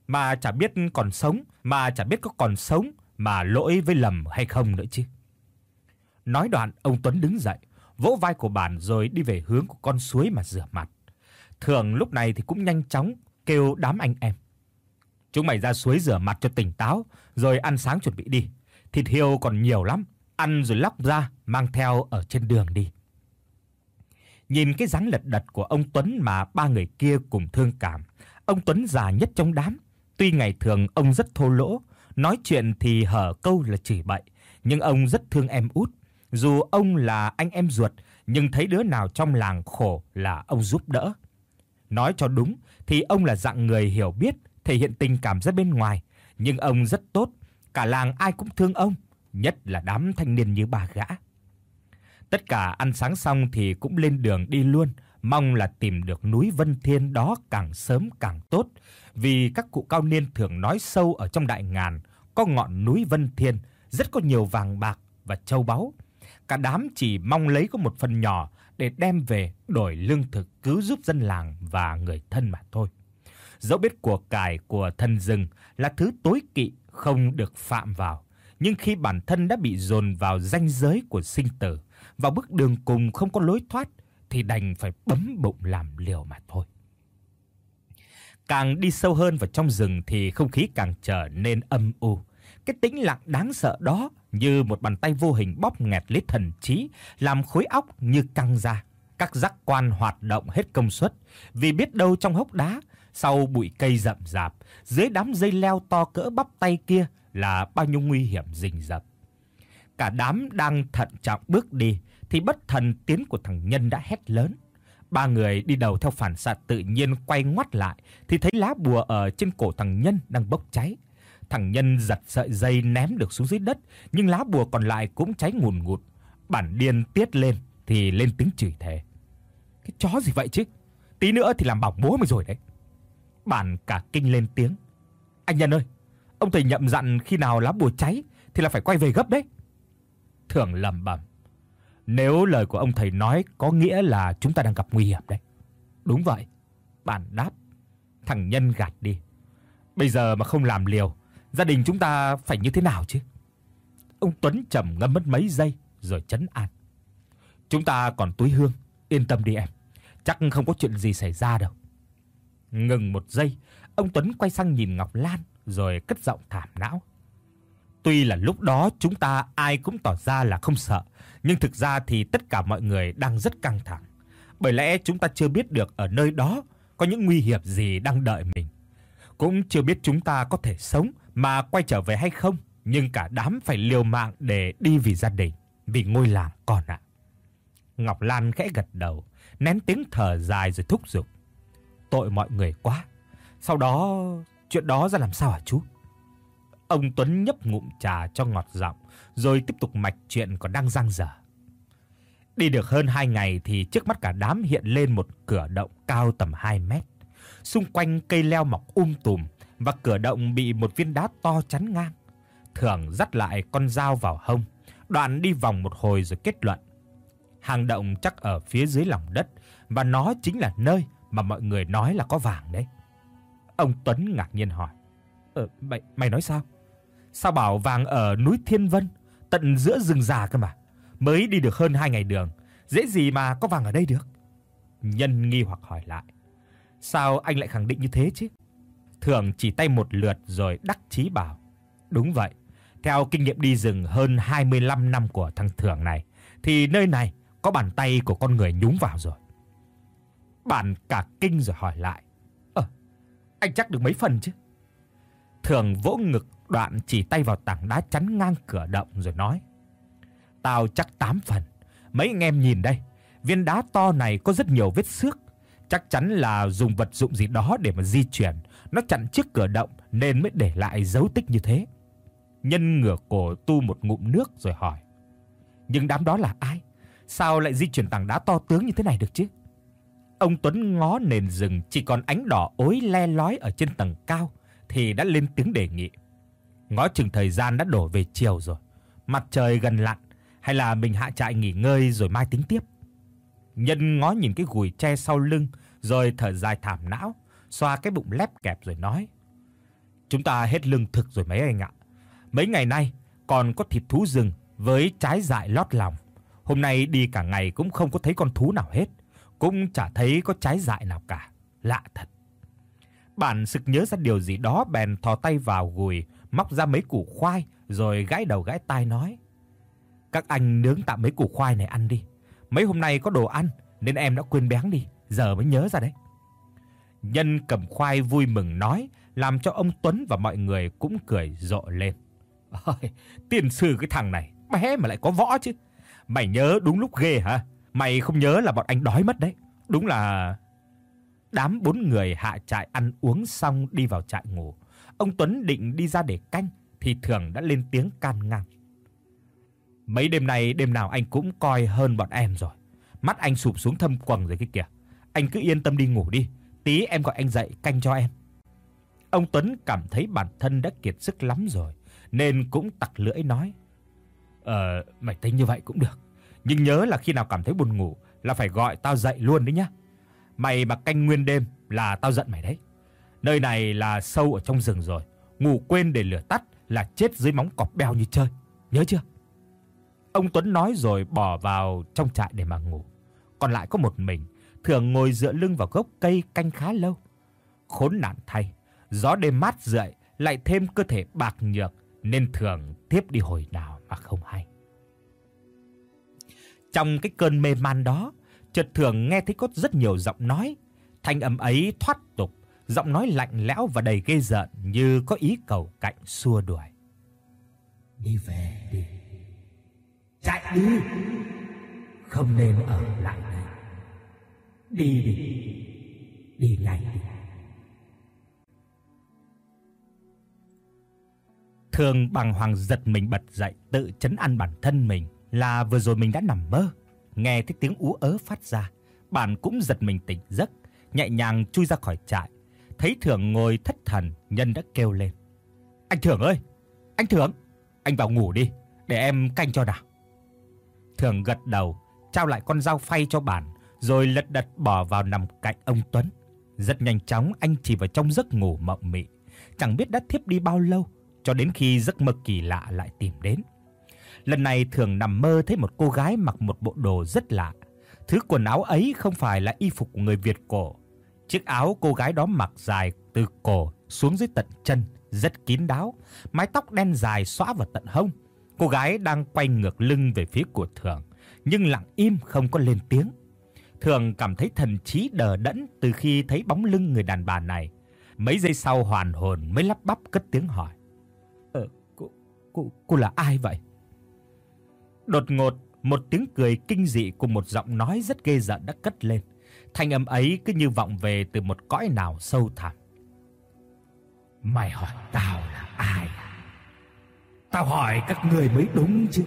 mà chả biết còn sống, mà chả biết có còn sống mà lỗi với lầm hay không nữa chứ. Nói đoạn, ông Tuấn đứng dậy, vỗ vai của Bản rồi đi về hướng của con suối mà rửa mặt. Thường lúc này thì cũng nhanh chóng kêu đám anh em: "Chúng mày ra suối rửa mặt cho tỉnh táo, rồi ăn sáng chuẩn bị đi. Thịt hươu còn nhiều lắm, ăn rồi lóc ra mang theo ở trên đường đi." Nhìn cái dáng lật đật của ông Tuấn mà ba người kia cùng thương cảm. Ông Tuấn già nhất trong đám, tuy ngày thường ông rất thô lỗ, nói chuyện thì hở câu là chửi bậy, nhưng ông rất thương em út. Dù ông là anh em ruột, nhưng thấy đứa nào trong làng khổ là ông giúp đỡ. Nói cho đúng thì ông là dạng người hiểu biết, thể hiện tình cảm ra bên ngoài, nhưng ông rất tốt, cả làng ai cũng thương ông, nhất là đám thanh niên như bà gã. Tất cả ăn sáng xong thì cũng lên đường đi luôn, mong là tìm được núi Vân Thiên đó càng sớm càng tốt, vì các cụ cao niên thường nói sâu ở trong Đại Ngàn có ngọn núi Vân Thiên rất có nhiều vàng bạc và châu báu. Cả đám chỉ mong lấy có một phần nhỏ để đem về đổi lương thực cứu giúp dân làng và người thân mà thôi. Dẫu biết của cải của thần rừng là thứ tối kỵ không được phạm vào, nhưng khi bản thân đã bị dồn vào ranh giới của sinh tử, vào bước đường cùng không có lối thoát, thì đành phải bấm bụng làm liều mà thôi. Càng đi sâu hơn vào trong rừng thì không khí càng trở nên âm u. Cái tĩnh lặng đáng sợ đó như một bàn tay vô hình bóp nghẹt lấy thần trí, làm khối óc như căng ra. Các giác quan hoạt động hết công suất, vì biết đâu trong hốc đá, sau bụi cây rậm rạp, dưới đám dây leo to cỡ bắp tay kia là bao nhiêu nguy hiểm rình rập. Cả đám đang thận trọng bước đi thì bất thần tiếng của thằng Nhân đã hét lớn. Ba người đi đầu theo phản xạ tự nhiên quay ngoắt lại thì thấy lá bùa ở trên cổ thằng Nhân đang bốc cháy. Thằng Nhân giật sợi dây ném được xuống dưới đất, nhưng lá bùa còn lại cũng cháy ngùn ngụt. Bản điên tiết lên thì lên tiếng chửi thề: "Cái chó gì vậy chứ? Tí nữa thì làm bỏng bố mày rồi đấy." Bản cả kinh lên tiếng: "Anh Nhân ơi, ông thầy nhậm dặn khi nào lá bùa cháy thì là phải quay về gấp đấy." Thường lẩm bẩm: "Nếu lời của ông thầy nói có nghĩa là chúng ta đang gặp nguy hiểm đấy." "Đúng vậy." Bản đáp. Thằng Nhân gạt đi: "Bây giờ mà không làm liều, gia đình chúng ta phải như thế nào chứ?" Ông Tuấn trầm ngâm mất mấy giây rồi trấn an: "Chúng ta còn túi hương, yên tâm đi em, chắc không có chuyện gì xảy ra đâu." Ngừng một giây, ông Tuấn quay sang nhìn Ngọc Lan rồi cất giọng thảm não: "Tuy là lúc đó chúng ta ai cũng tỏ ra là không sợ, nhưng thực ra thì tất cả mọi người đang rất căng thẳng. Bởi lẽ chúng ta chưa biết được ở nơi đó có những nguy hiểm gì đang đợi mình. Cũng chưa biết chúng ta có thể sống mà quay trở về hay không, nhưng cả đám phải liều mạng để đi vì gia đình, vì ngôi làng con ạ." Ngọc Lan khẽ gật đầu, nén tiếng thở dài rồi thúc giục: "Tội mọi người quá. Sau đó, chuyện đó ra làm sao hả chú?" Ông Tuấn nhấp ngụm trà cho ngọt giọng, rồi tiếp tục mạch chuyện còn đang dang dở. Đi được hơn 2 ngày thì trước mắt cả đám hiện lên một cửa động cao tầm 2 mét. Xung quanh cây leo mọc tùm và cửa động bị một viên đá to chắn ngang. Thường dắt lại con dao vào hông, đoạn đi vòng một hồi rồi kết luận: hang động chắc ở phía dưới lòng đất, và nó chính là nơi mà mọi người nói là có vàng đấy. Ông Tuấn ngạc nhiên hỏi: Mày nói sao? Sao bảo vàng ở núi Thiên Vân, tận giữa rừng già cơ mà. Mới đi được hơn 2 ngày đường, dễ gì mà có vàng ở đây được?" Nhân nghi hoặc hỏi lại: "Sao anh lại khẳng định như thế chứ?" Thường chỉ tay một lượt rồi đắc chí bảo: "Đúng vậy, theo kinh nghiệm đi rừng hơn 25 năm của thằng Thường này, thì nơi này có bàn tay của con người nhúng vào rồi." Bản cả kinh rồi hỏi lại: Anh chắc được mấy phần chứ?" Thường vỗ ngực, đoạn chỉ tay vào tảng đá chắn ngang cửa động rồi nói: "Tao chắc 8 phần. Mấy anh em nhìn đây, viên đá to này có rất nhiều vết xước, chắc chắn là dùng vật dụng gì đó để mà di chuyển, nó chặn trước cửa động nên mới để lại dấu tích như thế." Nhân ngửa cổ tu một ngụm nước rồi hỏi: "Nhưng đám đó là ai? Sao lại di chuyển tảng đá to tướng như thế này được chứ?" Ông Tuấn ngó nền rừng chỉ còn ánh đỏ ối le lói ở trên tầng cao thì đã lên tiếng đề nghị: "Ngó chừng thời gian đã đổ về chiều rồi, mặt trời gần lặn, hay là mình hạ trại nghỉ ngơi rồi mai tính tiếp." Nhân ngó nhìn cái gùi tre sau lưng rồi thở dài thảm não, xoa cái bụng lép kẹp rồi nói: Chúng ta hết lương thực rồi mấy anh ạ. Mấy ngày nay còn có thịt thú rừng với trái dại lót lòng. Hôm nay đi cả ngày cũng không có thấy con thú nào hết, cũng chả thấy có trái dại nào cả. Lạ thật. Bản sực nhớ ra điều gì đó bèn thò tay vào gùi, móc ra mấy củ khoai rồi gãi đầu gãi tai nói: "Các anh nướng tạm mấy củ khoai này ăn đi. Mấy hôm nay có đồ ăn nên em đã quên béng đi, giờ mới nhớ ra đấy." Nhân cầm khoai vui mừng nói, làm cho ông Tuấn và mọi người cũng cười rộ lên. "Ôi, tiền sư cái thằng này, bé mà lại có võ chứ. Mày nhớ đúng lúc ghê hả? Mày không nhớ là bọn anh đói mất đấy." Đúng là đám 4 người hạ trại ăn uống xong đi vào trại ngủ. Ông Tuấn định đi ra để canh thì Thường đã lên tiếng can ngăn: "Mấy đêm nay đêm nào anh cũng coi hơn bọn em rồi. Mắt anh sụp xuống thâm quầng rồi kia kìa. Anh cứ yên tâm đi ngủ đi, tí em gọi anh dậy canh cho em." Ông Tuấn cảm thấy bản thân đã kiệt sức lắm rồi nên cũng tặc lưỡi nói: Mày tính như vậy cũng được, nhưng nhớ là khi nào cảm thấy buồn ngủ là phải gọi tao dậy luôn đấy nhá. Mày mà canh nguyên đêm là tao giận mày đấy. Nơi này là sâu ở trong rừng rồi, ngủ quên để lửa tắt là chết dưới móng cọp beo như chơi, nhớ chưa?" Ông Tuấn nói rồi bỏ vào trong trại để mà ngủ. Còn lại có một mình, Thường ngồi dựa lưng vào gốc cây canh khá lâu. Khốn nạn thay, gió đêm mát rượi lại thêm cơ thể bạc nhược nên Thường tiếp đi hồi nào mà không hay. Trong cái cơn mê man đó, chợt Thường nghe thấy có rất nhiều giọng nói. Thanh âm ấy thoát tục, giọng nói lạnh lẽo và đầy ghê rợn như có ý cầu cạnh xua đuổi: "Đi về đi, chạy đi, không nên ở lại đây. Đi đi, đi ngay đi." Thường bàng hoàng giật mình bật dậy, tự trấn an bản thân mình là vừa rồi mình đã nằm mơ. Nghe thấy tiếng ú ớ phát ra, bạn cũng giật mình tỉnh giấc, nhẹ nhàng chui ra khỏi trại. Thấy Thường ngồi thất thần, Nhân đã kêu lên: "Anh Thường ơi, anh Thường, anh vào ngủ đi, để em canh cho nào." Thường gật đầu, trao lại con dao phay cho bạn, rồi lật đật bỏ vào nằm cạnh ông Tuấn. Rất nhanh chóng anh chìm vào trong giấc ngủ mộng mị, chẳng biết đã thiếp đi bao lâu, cho đến khi giấc mơ kỳ lạ lại tìm đến. Lần này Thường nằm mơ thấy một cô gái mặc một bộ đồ rất lạ. Thứ quần áo ấy không phải là y phục của người Việt cổ. Chiếc áo cô gái đó mặc dài từ cổ xuống dưới tận chân, rất kín đáo, mái tóc đen dài xõa vào tận hông. Cô gái đang quay ngược lưng về phía của Thường, nhưng lặng im không có lên tiếng. Thường cảm thấy thần trí đờ đẫn từ khi thấy bóng lưng người đàn bà này. Mấy giây sau hoàn hồn mới lắp bắp cất tiếng hỏi: Cô là ai vậy?" Đột ngột, một tiếng cười kinh dị cùng một giọng nói rất ghê rợn đã cất lên. Thanh âm ấy cứ như vọng về từ một cõi nào sâu thẳm: "Mày hỏi tao là ai? Tao hỏi các người mới đúng chứ."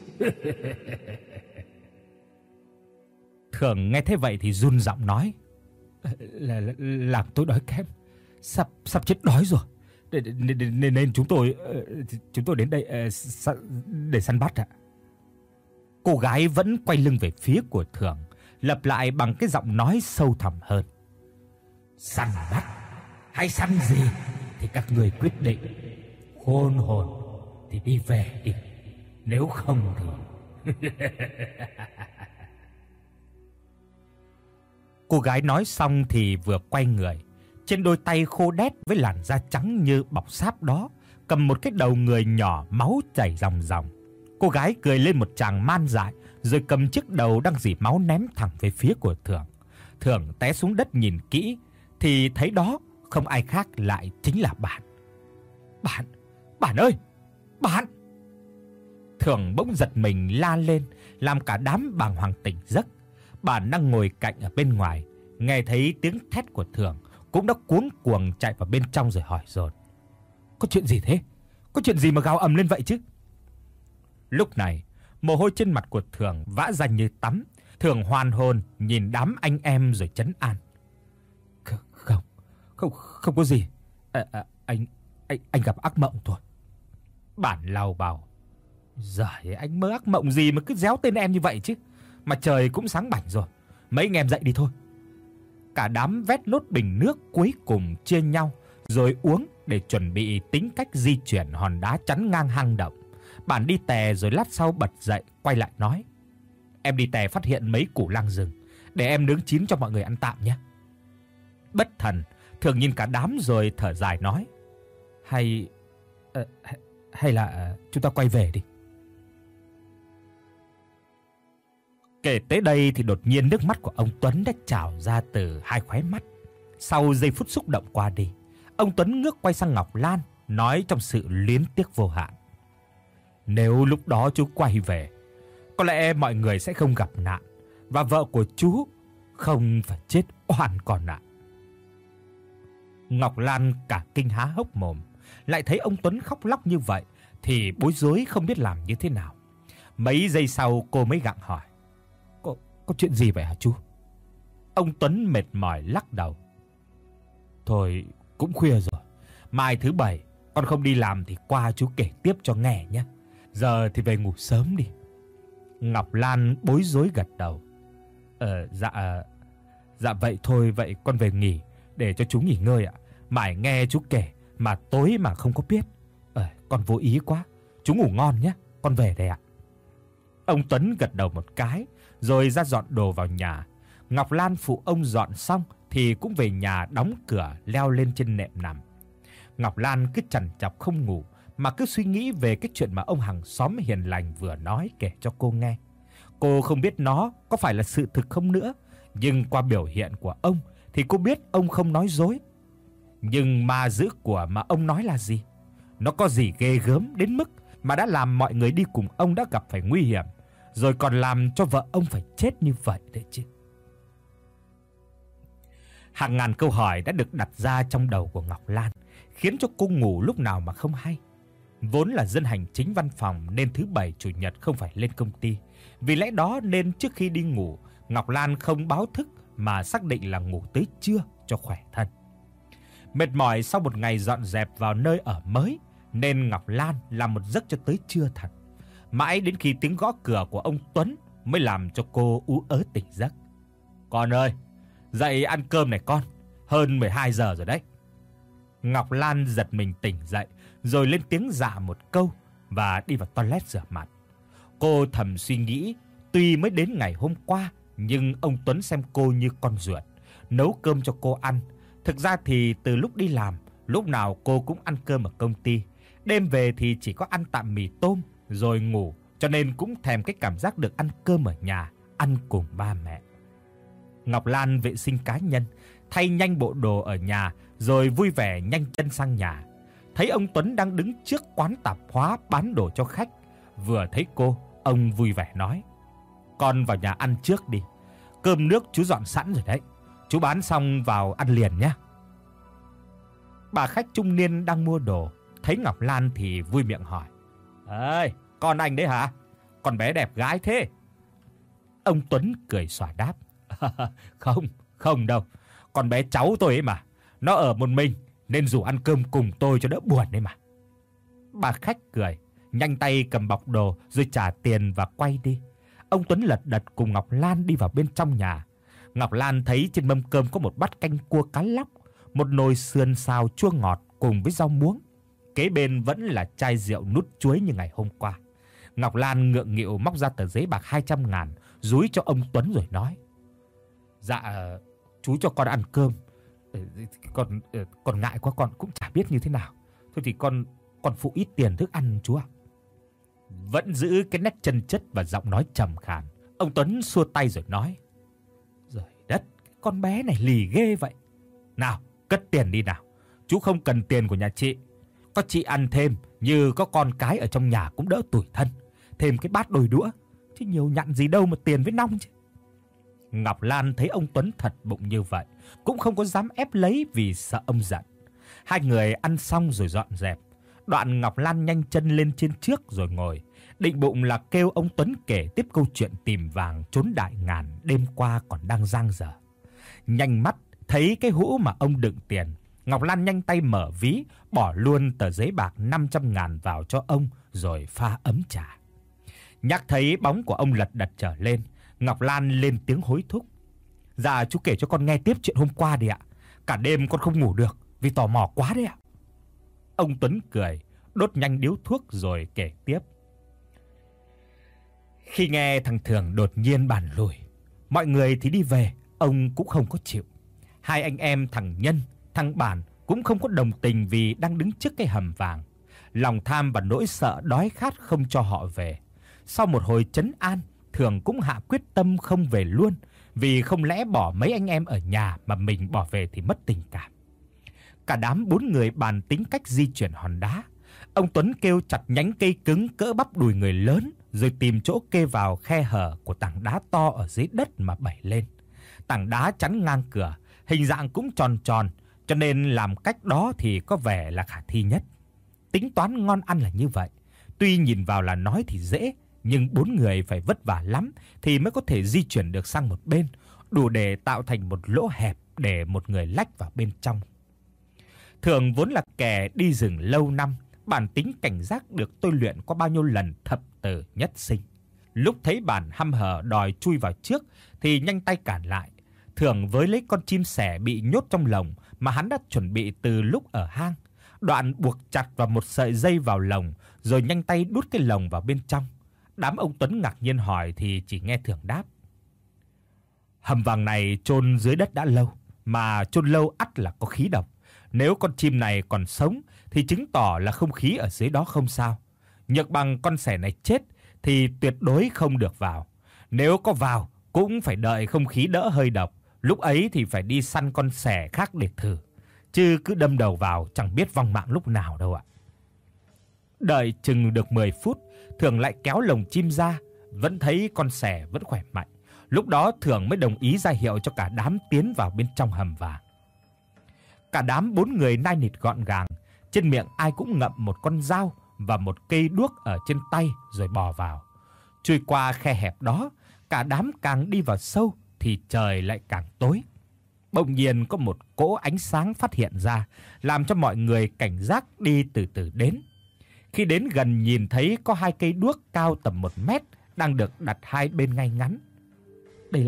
Thường nghe thế vậy thì run giọng nói: Làm tôi đói kém, sắp chết đói rồi. Nên chúng tôi đến đây để săn bắt ạ." Cô gái vẫn quay lưng về phía của Thường, lặp lại bằng cái giọng nói sâu thẳm hơn: "Săn bắt hay săn gì thì các người quyết định. Khôn hồn thì đi về đi, nếu không thì..." Cô gái nói xong thì vừa quay người, trên đôi tay khô đét với làn da trắng như bọc sáp đó cầm một cái đầu người nhỏ, máu chảy ròng ròng. Cô gái cười lên một tràng man dại rồi cầm chiếc đầu đang rỉ máu ném thẳng về phía của Thường. Thường té xuống đất nhìn kỹ thì thấy đó không ai khác lại chính là bạn. Bạn ơi, bạn!" Thường bỗng giật mình la lên, làm cả đám bàng hoàng tỉnh giấc. Bạn đang ngồi cạnh ở bên ngoài, nghe thấy tiếng thét của Thường cũng đã cuống cuồng chạy vào bên trong rồi hỏi dồn: "Có chuyện gì thế? Có chuyện gì mà gào ầm lên vậy chứ?" Lúc này, mồ hôi trên mặt của Thường vã ra như tắm. Thường hoàn hồn nhìn đám anh em rồi trấn an: Không có gì. Anh gặp ác mộng thôi." Bản lào bào: "Giời, anh mơ ác mộng gì mà cứ réo tên em như vậy chứ? Mà trời cũng sáng bảnh rồi, mấy anh em dậy đi thôi." Cả đám vét lốt bình nước cuối cùng chia nhau rồi uống để chuẩn bị tính cách di chuyển hòn đá chắn ngang hang động. Bản đi tè rồi lát sau bật dậy quay lại nói: "Em đi tè phát hiện mấy củ lang rừng, để em nướng chín cho mọi người ăn tạm nhé." Bất thần thường nhìn cả đám rồi thở dài nói: Hay là chúng ta quay về đi." Kể tới đây thì đột nhiên nước mắt của ông Tuấn đã trào ra từ hai khóe mắt. Sau giây phút xúc động qua đi, ông Tuấn ngước quay sang Ngọc Lan, nói trong sự luyến tiếc vô hạn: "Nếu lúc đó chú quay về, có lẽ mọi người sẽ không gặp nạn và vợ của chú không phải chết oan còn ạ." Ngọc Lan cả kinh há hốc mồm, lại thấy ông Tuấn khóc lóc như vậy thì bối rối không biết làm như thế nào. Mấy giây sau cô mới gặng hỏi: Có chuyện gì vậy hả chú?" Ông Tuấn mệt mỏi lắc đầu: "Thôi cũng khuya rồi, mai thứ Bảy con không đi làm thì qua chú kể tiếp cho nghe nhé. Giờ thì về ngủ sớm đi." Ngọc Lan bối rối gật đầu: Dạ vậy thôi, vậy con về nghỉ để cho chú nghỉ ngơi ạ. Mãi nghe chú kể mà tối mà không có biết. Con vô ý quá. Chú ngủ ngon nhé, con về đây ạ." Ông Tuấn gật đầu một cái rồi ra dọn đồ vào nhà. Ngọc Lan phụ ông dọn xong thì cũng về nhà đóng cửa leo lên trên nệm nằm. Ngọc Lan cứ trằn trọc không ngủ mà cứ suy nghĩ về cái chuyện mà ông hàng xóm hiền lành vừa nói kể cho cô nghe. Cô không biết nó có phải là sự thực không nữa, nhưng qua biểu hiện của ông thì cô biết ông không nói dối. Nhưng ma giữ của mà ông nói là gì? Nó có gì ghê gớm đến mức mà đã làm mọi người đi cùng ông đã gặp phải nguy hiểm, rồi còn làm cho vợ ông phải chết như vậy đấy chứ. Hàng ngàn câu hỏi đã được đặt ra trong đầu của Ngọc Lan, khiến cho cô ngủ lúc nào mà không hay. Vốn là dân hành chính văn phòng nên thứ Bảy Chủ nhật không phải lên công ty. Vì lẽ đó nên trước khi đi ngủ, Ngọc Lan không báo thức mà xác định là ngủ tới trưa cho khỏe thân. Mệt mỏi sau một ngày dọn dẹp vào nơi ở mới nên Ngọc Lan làm một giấc cho tới trưa thật. Mãi đến khi tiếng gõ cửa của ông Tuấn mới làm cho cô ú ớ tỉnh giấc. "Con ơi, dậy ăn cơm này con, hơn 12 giờ rồi đấy." Ngọc Lan giật mình tỉnh dậy rồi lên tiếng dạ một câu và đi vào toilet rửa mặt. Cô thầm suy nghĩ, tuy mới đến ngày hôm qua nhưng ông Tuấn xem cô như con ruột, nấu cơm cho cô ăn. Thực ra thì từ lúc đi làm, lúc nào cô cũng ăn cơm ở công ty, đêm về thì chỉ có ăn tạm mì tôm rồi ngủ, cho nên cũng thèm cái cảm giác được ăn cơm ở nhà, ăn cùng ba mẹ. Ngọc Lan vệ sinh cá nhân, thay nhanh bộ đồ ở nhà rồi vui vẻ nhanh chân sang nhà. Thấy ông Tuấn đang đứng trước quán tạp hóa bán đồ cho khách, vừa thấy cô, ông vui vẻ nói: "Con vào nhà ăn trước đi, cơm nước chú dọn sẵn rồi đấy, chú bán xong vào ăn liền nhé." Bà khách trung niên đang mua đồ thấy Ngọc Lan thì vui miệng hỏi: "Ơi, con anh đấy hả? Con bé đẹp gái thế." Ông Tuấn cười xòa đáp: Không đâu, con bé cháu tôi ấy mà, nó ở một mình nên rủ ăn cơm cùng tôi cho đỡ buồn đấy mà." Bà khách cười, nhanh tay cầm bọc đồ rồi trả tiền và quay đi. Ông Tuấn lật đật cùng Ngọc Lan đi vào bên trong nhà. Ngọc Lan thấy trên mâm cơm có một bát canh cua cá lóc, một nồi sườn xào chua ngọt cùng với rau muống. Kế bên vẫn là chai rượu nút chuối như ngày hôm qua. Ngọc Lan ngượng nghịu móc ra tờ giấy bạc 200.000 dúi cho ông Tuấn rồi nói: "Dạ, chú cho con ăn cơm. Con ngại quá, con cũng chả biết như thế nào. Thôi thì con phụ ít tiền thức ăn chú ạ." Vẫn giữ cái nét chân chất và giọng nói trầm khàn, ông Tuấn xua tay rồi nói: "Giời đất, con bé này lì ghê vậy. Nào, cất tiền đi nào. Chú không cần tiền của nhà chị. Có chị ăn thêm như có con cái ở trong nhà cũng đỡ tủi thân. Thêm cái bát đôi đũa, chứ nhiều nhặn gì đâu mà tiền với nong chứ." Ngọc Lan thấy ông Tuấn thật bụng như vậy, cũng không có dám ép lấy vì sợ ông giận. Hai người ăn xong rồi dọn dẹp. Đoạn Ngọc Lan nhanh chân lên trên trước rồi ngồi, định bụng là kêu ông Tuấn kể tiếp câu chuyện tìm vàng trốn đại ngàn đêm qua còn đang dang dở. Nhanh mắt thấy cái hũ mà ông đựng tiền, Ngọc Lan nhanh tay mở ví, bỏ luôn tờ giấy bạc 500.000 vào cho ông rồi pha ấm trà. Nhắc thấy bóng của ông lật đật trở lên, Ngọc Lan lên tiếng hối thúc: "Dạ chú kể cho con nghe tiếp chuyện hôm qua đi ạ. Cả đêm con không ngủ được, vì tò mò quá đấy ạ." Ông Tuấn cười, đốt nhanh điếu thuốc rồi kể tiếp. Khi nghe thằng Thường đột nhiên bàn lùi, mọi người thì đi về, ông cũng không có chịu. Hai anh em thằng Nhân, thằng Bản cũng không có đồng tình vì đang đứng trước cái hầm vàng. Lòng tham và nỗi sợ đói khát không cho họ về. Sau một hồi trấn an, Thường cũng hạ quyết tâm không về luôn, vì không lẽ bỏ mấy anh em ở nhà mà mình bỏ về thì mất tình cảm. Cả đám 4 người bàn tính cách di chuyển hòn đá. Ông Tuấn kêu chặt nhánh cây cứng cỡ bắp đùi người lớn, rồi tìm chỗ kê vào khe hở của tảng đá to ở dưới đất mà bẩy lên. Tảng đá chắn ngang cửa, hình dạng cũng tròn tròn, cho nên làm cách đó thì có vẻ là khả thi nhất. Tính toán ngon ăn là như vậy. Tuy nhìn vào là nói thì dễ, nhưng 4 người phải vất vả lắm thì mới có thể di chuyển được sang một bên, đủ để tạo thành một lỗ hẹp để một người lách vào bên trong. Thường vốn là kẻ đi rừng lâu năm, bản tính cảnh giác được tôi luyện qua bao nhiêu lần thập tử nhất sinh. Lúc thấy Bản hăm hở đòi chui vào trước thì nhanh tay cản lại. Thường với lấy con chim sẻ bị nhốt trong lồng mà hắn đã chuẩn bị từ lúc ở hang, đoạn buộc chặt vào một sợi dây vào lồng, rồi nhanh tay đút cái lồng vào bên trong. Đám ông Tuấn ngạc nhiên hỏi thì chỉ nghe Thường đáp: "Hầm vàng này chôn dưới đất đã lâu, mà chôn lâu ắt là có khí độc. Nếu con chim này còn sống thì chứng tỏ là không khí ở dưới đó không sao. Nhược bằng con sẻ này chết thì tuyệt đối không được vào. Nếu có vào cũng phải đợi không khí đỡ hơi độc, lúc ấy thì phải đi săn con sẻ khác để thử, chứ cứ đâm đầu vào chẳng biết vong mạng lúc nào đâu ạ." Đợi chừng được 10 phút, Thường lại kéo lồng chim ra, vẫn thấy con sẻ vẫn khỏe mạnh. Lúc đó Thường mới đồng ý ra hiệu cho cả đám tiến vào bên trong hầm vàng. Cả đám 4 người nai nịt gọn gàng, trên miệng ai cũng ngậm một con dao và một cây đuốc ở trên tay rồi bò vào. Chui qua khe hẹp đó, cả đám càng đi vào sâu thì trời lại càng tối. Bỗng nhiên có một cỗ ánh sáng phát hiện ra, làm cho mọi người cảnh giác đi từ từ đến. Khi đến gần nhìn thấy có 2 cây đuốc cao tầm 1 mét đang được đặt hai bên ngay ngắn. Đây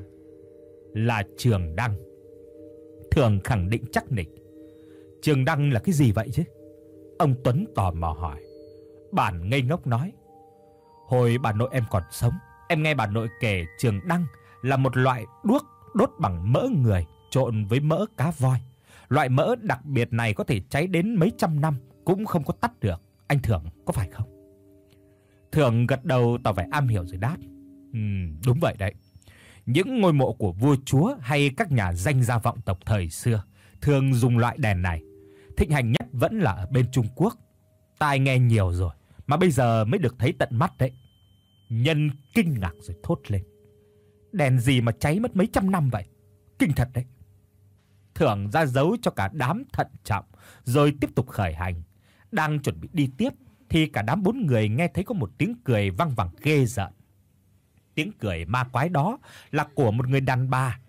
là trường đăng. Thường khẳng định chắc nịch: "Trường đăng là cái gì vậy chứ?" Ông Tuấn tò mò hỏi. Bản ngây ngốc nói: "Hồi bà nội em còn sống, em nghe bà nội kể trường đăng là một loại đuốc đốt bằng mỡ người trộn với mỡ cá voi. Loại mỡ đặc biệt này có thể cháy đến mấy trăm năm cũng không có tắt được. Anh Thường có phải không?" Thường gật đầu tỏ vẻ am hiểu rồi đáp: Đúng vậy đấy. Những ngôi mộ của vua chúa hay các nhà danh gia vọng tộc thời xưa thường dùng loại đèn này. Thịnh hành nhất vẫn là ở bên Trung Quốc. Tai nghe nhiều rồi mà bây giờ mới được thấy tận mắt đấy." Nhân kinh ngạc rồi thốt lên: "Đèn gì mà cháy mất mấy trăm năm vậy? Kinh thật đấy." Thường ra dấu cho cả đám thận trọng rồi tiếp tục khởi hành. Đang chuẩn bị đi tiếp thì cả đám 4 người nghe thấy có một tiếng cười vang vẳng ghê rợn. Tiếng cười ma quái đó là của một người đàn bà.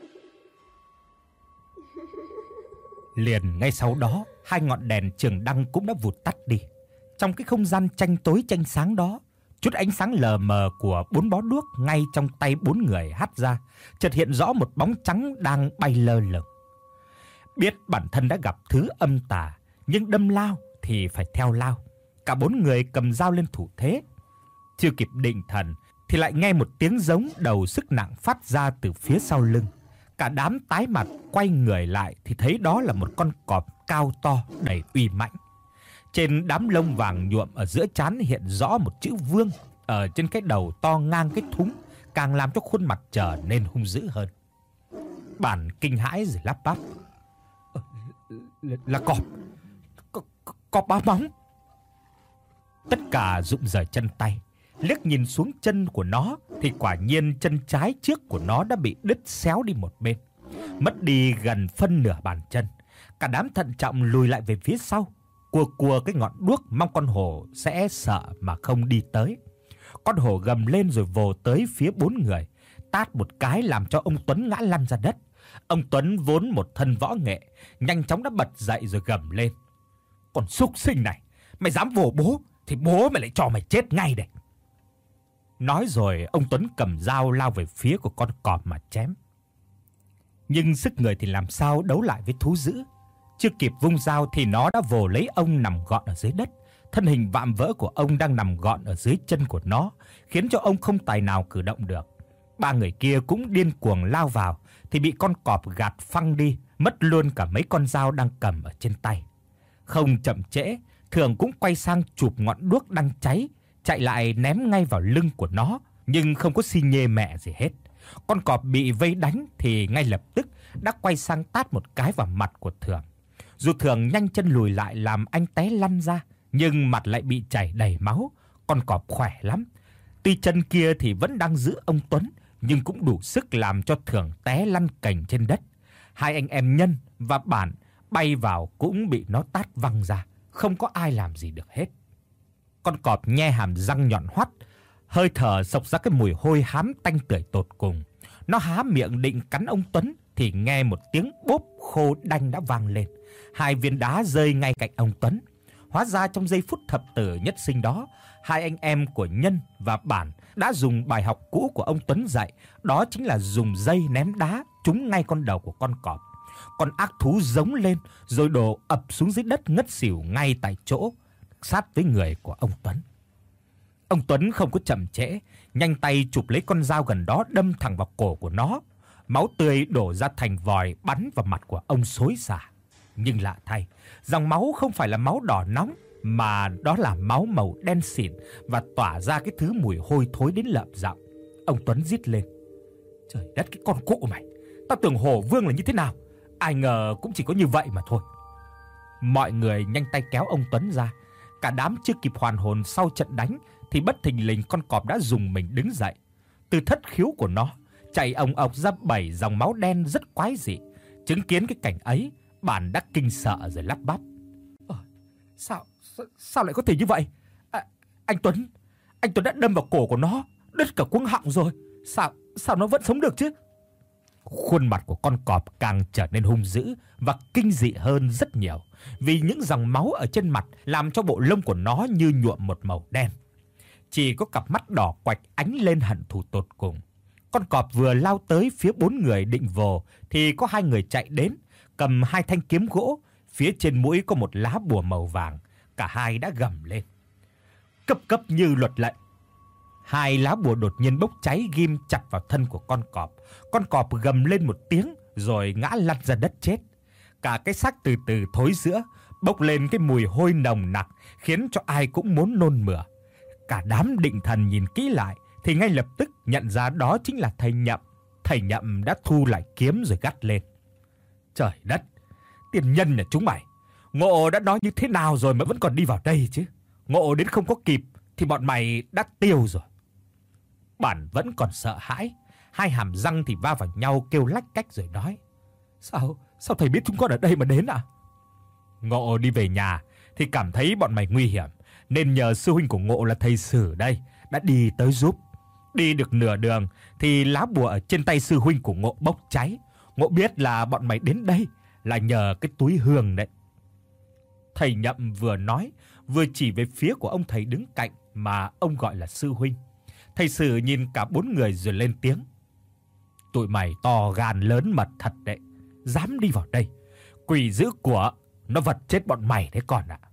Liền ngay sau đó, 2 ngọn đèn trường đăng cũng đã vụt tắt đi. Trong cái không gian tranh tối tranh sáng đó, chút ánh sáng lờ mờ của 4 bó đuốc ngay trong tay 4 người hắt ra, chợt hiện rõ một bóng trắng đang bay lơ lửng. Biết bản thân đã gặp thứ âm tà, nhưng đâm lao thì phải theo lao. Cả 4 người cầm dao lên thủ thế. Chưa kịp định thần thì lại nghe một tiếng giống đầu sức nặng phát ra từ phía sau lưng. Cả đám tái mặt quay người lại thì thấy đó là một con cọp cao to đầy uy mãnh. Trên đám lông vàng nhuộm ở giữa trán hiện rõ một chữ Vương ở trên cái đầu to ngang cái thúng, càng làm cho khuôn mặt trở nên hung dữ hơn. Bản kinh hãi rồi lắp bắp: Là cọp ba móng." Tất cả rụng rời chân tay, liếc nhìn xuống chân của nó thì quả nhiên chân trái trước của nó đã bị đứt xéo đi một bên, mất đi gần phân nửa bàn chân. Cả đám thận trọng lùi lại về phía sau, cua cái ngọn đuốc mong con hổ sẽ sợ mà không đi tới. Con hổ gầm lên rồi vồ tới phía 4 người, tát một cái làm cho ông Tuấn ngã lăn ra đất. Ông Tuấn vốn một thân võ nghệ, nhanh chóng đã bật dậy rồi gầm lên: "Con súc sinh này, mày dám vồ bố thì bố mày lại cho mày chết ngay đây." Nói rồi ông Tuấn cầm dao lao về phía của con cọp mà chém. Nhưng sức người thì làm sao đấu lại với thú dữ. Chưa kịp vung dao thì nó đã vồ lấy ông nằm gọn ở dưới đất. Thân hình vạm vỡ của ông đang nằm gọn ở dưới chân của nó, khiến cho ông không tài nào cử động được. Ba người kia cũng điên cuồng lao vào thì bị con cọp gạt phăng đi, mất luôn cả mấy con dao đang cầm ở trên tay. Không chậm trễ, Thường cũng quay sang chụp ngọn đuốc đang cháy, chạy lại ném ngay vào lưng của nó, nhưng không có xi nhê mẹ gì hết. Con cọp bị vây đánh thì ngay lập tức đã quay sang tát một cái vào mặt của Thường. Dù Thường nhanh chân lùi lại làm anh té lăn ra, nhưng mặt lại bị chảy đầy máu. Con cọp khỏe lắm. Tuy chân kia thì vẫn đang giữ ông Tuấn, nhưng cũng đủ sức làm cho Thường té lăn cành trên đất. Hai anh em Nhân và Bản bay vào cũng bị nó tát văng ra, không có ai làm gì được hết. Con cọp nhe hàm răng nhọn hoắt, hơi thở xộc ra cái mùi hôi hám tanh tưởi tột cùng. Nó há miệng định cắn ông Tuấn thì nghe một tiếng bốp khô đanh đã vang lên. Hai viên đá rơi ngay cạnh ông Tuấn. Hóa ra trong giây phút thập tử nhất sinh đó, hai anh em của Nhân và Bản đã dùng bài học cũ của ông Tuấn dạy, đó chính là dùng dây ném đá trúng ngay con đầu của con cọp. Con ác thú giống lên rồi đổ ập xuống dưới đất ngất xỉu ngay tại chỗ, sát với người của ông Tuấn. Ông Tuấn không có chậm trễ, nhanh tay chụp lấy con dao gần đó đâm thẳng vào cổ của nó. Máu tươi đổ ra thành vòi bắn vào mặt của ông xối xả. Nhưng lạ thay, dòng máu không phải là máu đỏ nóng, mà đó là máu màu đen xỉn và tỏa ra cái thứ mùi hôi thối đến lợm giọng. Ông Tuấn rít lên: "Trời đất, cái con cụ mày! Tao tưởng hổ vương là như thế nào, ai ngờ cũng chỉ có như vậy mà thôi." Mọi người nhanh tay kéo ông Tuấn ra. Cả đám chưa kịp hoàn hồn sau trận đánh thì bất thình lình con cọp đã dùng mình đứng dậy. Từ thất khiếu của nó chảy ồng ọc ra 7 dòng máu đen rất quái dị. Chứng kiến cái cảnh ấy, Bản đã kinh sợ rồi lắp bắp: Sao lại có thể như vậy? Anh Tuấn đã đâm vào cổ của nó, đứt cả cuống họng rồi. Sao nó vẫn sống được chứ? Khuôn mặt của con cọp càng trở nên hung dữ và kinh dị hơn rất nhiều, vì những dòng máu ở trên mặt làm cho bộ lông của nó như nhuộm một màu đen. Chỉ có cặp mắt đỏ quạch ánh lên hận thù tột cùng. Con cọp vừa lao tới phía 4 người định vồ thì có 2 người chạy đến, cầm 2 thanh kiếm gỗ, phía trên mũi có một lá bùa màu vàng. Cả hai đã gầm lên: "Cấp cấp như luật lệnh!" 2 lá bùa đột nhiên bốc cháy ghim chặt vào thân của con cọp. Con cọp gầm lên một tiếng rồi ngã lăn ra đất chết. Cả cái xác từ từ thối rữa, bốc lên cái mùi hôi nồng nặc khiến cho ai cũng muốn nôn mửa. Cả đám định thần nhìn kỹ lại thì ngay lập tức nhận ra đó chính là thầy Nhậm. Thầy Nhậm đã thu lại kiếm rồi gắt lên: "Trời đất, tiền nhân nhà chúng mày, ngộ đã nói như thế nào rồi mà vẫn còn đi vào đây chứ? Ngộ đến không có kịp thì bọn mày đã tiêu rồi." Bản vẫn còn sợ hãi, hai hàm răng thì va vào nhau kêu lách cách rồi nói: Sao thầy biết chúng con ở đây mà đến à?" Ngộ đi về nhà thì cảm thấy bọn mày nguy hiểm, nên nhờ sư huynh của Ngộ là thầy Sử đây đã đi tới giúp. Đi được nửa đường thì lá bùa ở trên tay sư huynh của Ngộ bốc cháy. Ngộ biết là bọn mày đến đây là nhờ cái túi hương đấy. Thầy Nhậm vừa nói vừa chỉ về phía của ông thầy đứng cạnh mà ông gọi là sư huynh. Thầy Sử nhìn cả 4 người rồi lên tiếng: "Tụi mày to gan lớn mật thật đấy, dám đi vào đây. Quỷ giữ của nó vật chết bọn mày đấy còn ạ."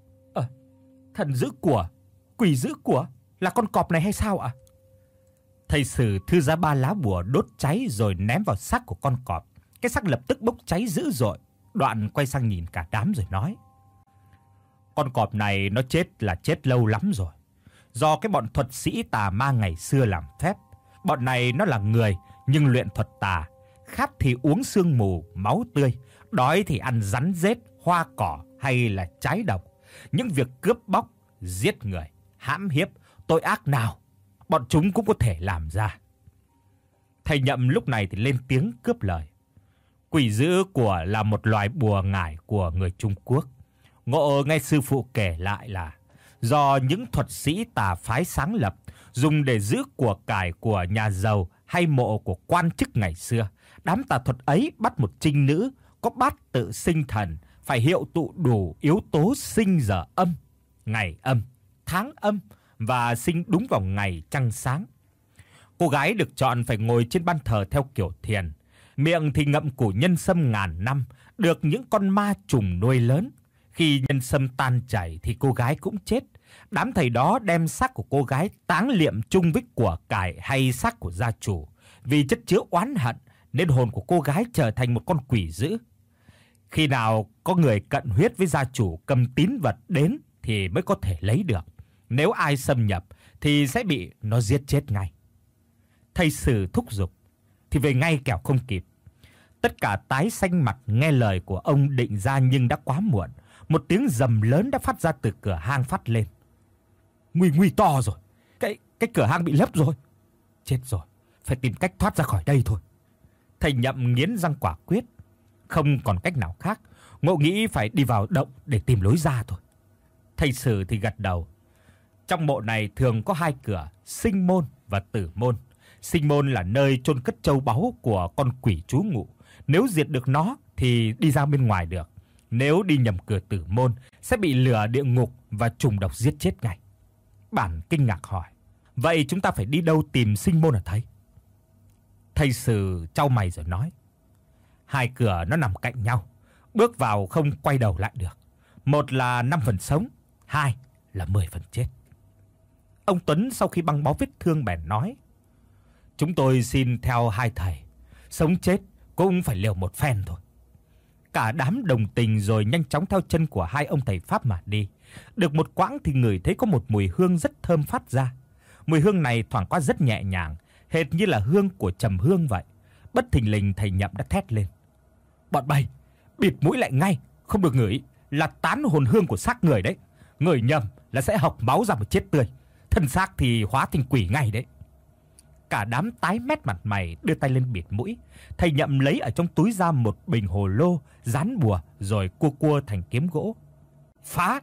Thần giữ của, quỷ giữ của là con cọp này hay sao ạ? Thầy Sử thư ra 3 lá bùa đốt cháy rồi ném vào xác của con cọp. Cái xác lập tức bốc cháy dữ dội. Đoạn quay sang nhìn cả đám rồi nói: "Con cọp này nó chết là chết lâu lắm rồi. Do cái bọn thuật sĩ tà ma ngày xưa làm phép. Bọn này nó là người nhưng luyện thuật tà, khát thì uống sương mù, máu tươi, đói thì ăn rắn rết, hoa cỏ hay là trái độc. Những việc cướp bóc, giết người, hãm hiếp, tội ác nào bọn chúng cũng có thể làm ra." Thầy Nhậm lúc này thì lên tiếng cướp lời: "Quỷ giữ của là một loài bùa ngải của người Trung Quốc. Ngộ nghe sư phụ kể lại là do những thuật sĩ tà phái sáng lập, dùng để giữ của cải của nhà giàu hay mộ của quan chức ngày xưa. Đám tà thuật ấy bắt một trinh nữ có bát tự sinh thần, phải hiệu tụ đủ yếu tố sinh giờ âm, ngày âm, tháng âm và sinh đúng vào ngày trăng sáng. Cô gái được chọn phải ngồi trên ban thờ theo kiểu thiền. Miệng thì ngậm củ nhân sâm ngàn năm, được những con ma trùng nuôi lớn. Khi nhân sâm tan chảy thì cô gái cũng chết. Đám thầy đó đem xác của cô gái táng liệm chung với của cải hay xác của gia chủ. Vì chất chứa oán hận nên hồn của cô gái trở thành một con quỷ dữ. Khi nào có người cận huyết với gia chủ cầm tín vật đến thì mới có thể lấy được. Nếu ai xâm nhập thì sẽ bị nó giết chết ngay. Thầy Sử thúc giục thì về ngay kẻo không kịp. Tất cả tái xanh mặt nghe lời của ông định ra, nhưng đã quá muộn. Một tiếng rầm lớn đã phát ra từ cửa hang phát lên. Nguy to rồi. Cái cửa hang bị lấp rồi. Chết rồi, phải tìm cách thoát ra khỏi đây thôi. Thầy Nhậm nghiến răng quả quyết. Không còn cách nào khác, ngộ nghĩ phải đi vào động để tìm lối ra thôi. Thầy Sử thì gật đầu. Trong mộ này thường có 2 cửa, sinh môn và tử môn. Sinh môn là nơi chôn cất châu báu của con quỷ trú ngụ. Nếu diệt được nó thì đi ra bên ngoài được. Nếu đi nhầm cửa tử môn sẽ bị lửa địa ngục và trùng độc giết chết ngay. Bản kinh ngạc hỏi: vậy chúng ta phải đi đâu tìm sinh môn hả thầy? Thầy Sử chau mày rồi nói: 2 cửa nó nằm cạnh nhau, bước vào không quay đầu lại được. Một là 5 phần sống, 2 là 10 phần chết. Ông Tuấn sau khi băng bó vết thương bèn nói: chúng tôi xin theo 2 thầy, sống chết cũng phải liều một phen thôi. Cả đám đồng tình rồi nhanh chóng theo chân của 2 ông thầy pháp mà đi. Được một quãng thì ngửi thấy có một mùi hương rất thơm phát ra. Mùi hương này thoảng qua rất nhẹ nhàng, hệt như là hương của trầm hương vậy. Bất thình lình thầy Nhậm đã thét lên: bọn bay, bịt mũi lại ngay, không được ngửi, là tán hồn hương của xác người đấy. Ngửi nhầm là sẽ hộc máu ra mà chết tươi, thân xác thì hóa thành quỷ ngay đấy. Cả đám tái mét mặt mày đưa tay lên bịt mũi. Thầy Nhậm lấy ở trong túi ra một bình hồ lô dán bùa rồi cua thành kiếm gỗ. Phá!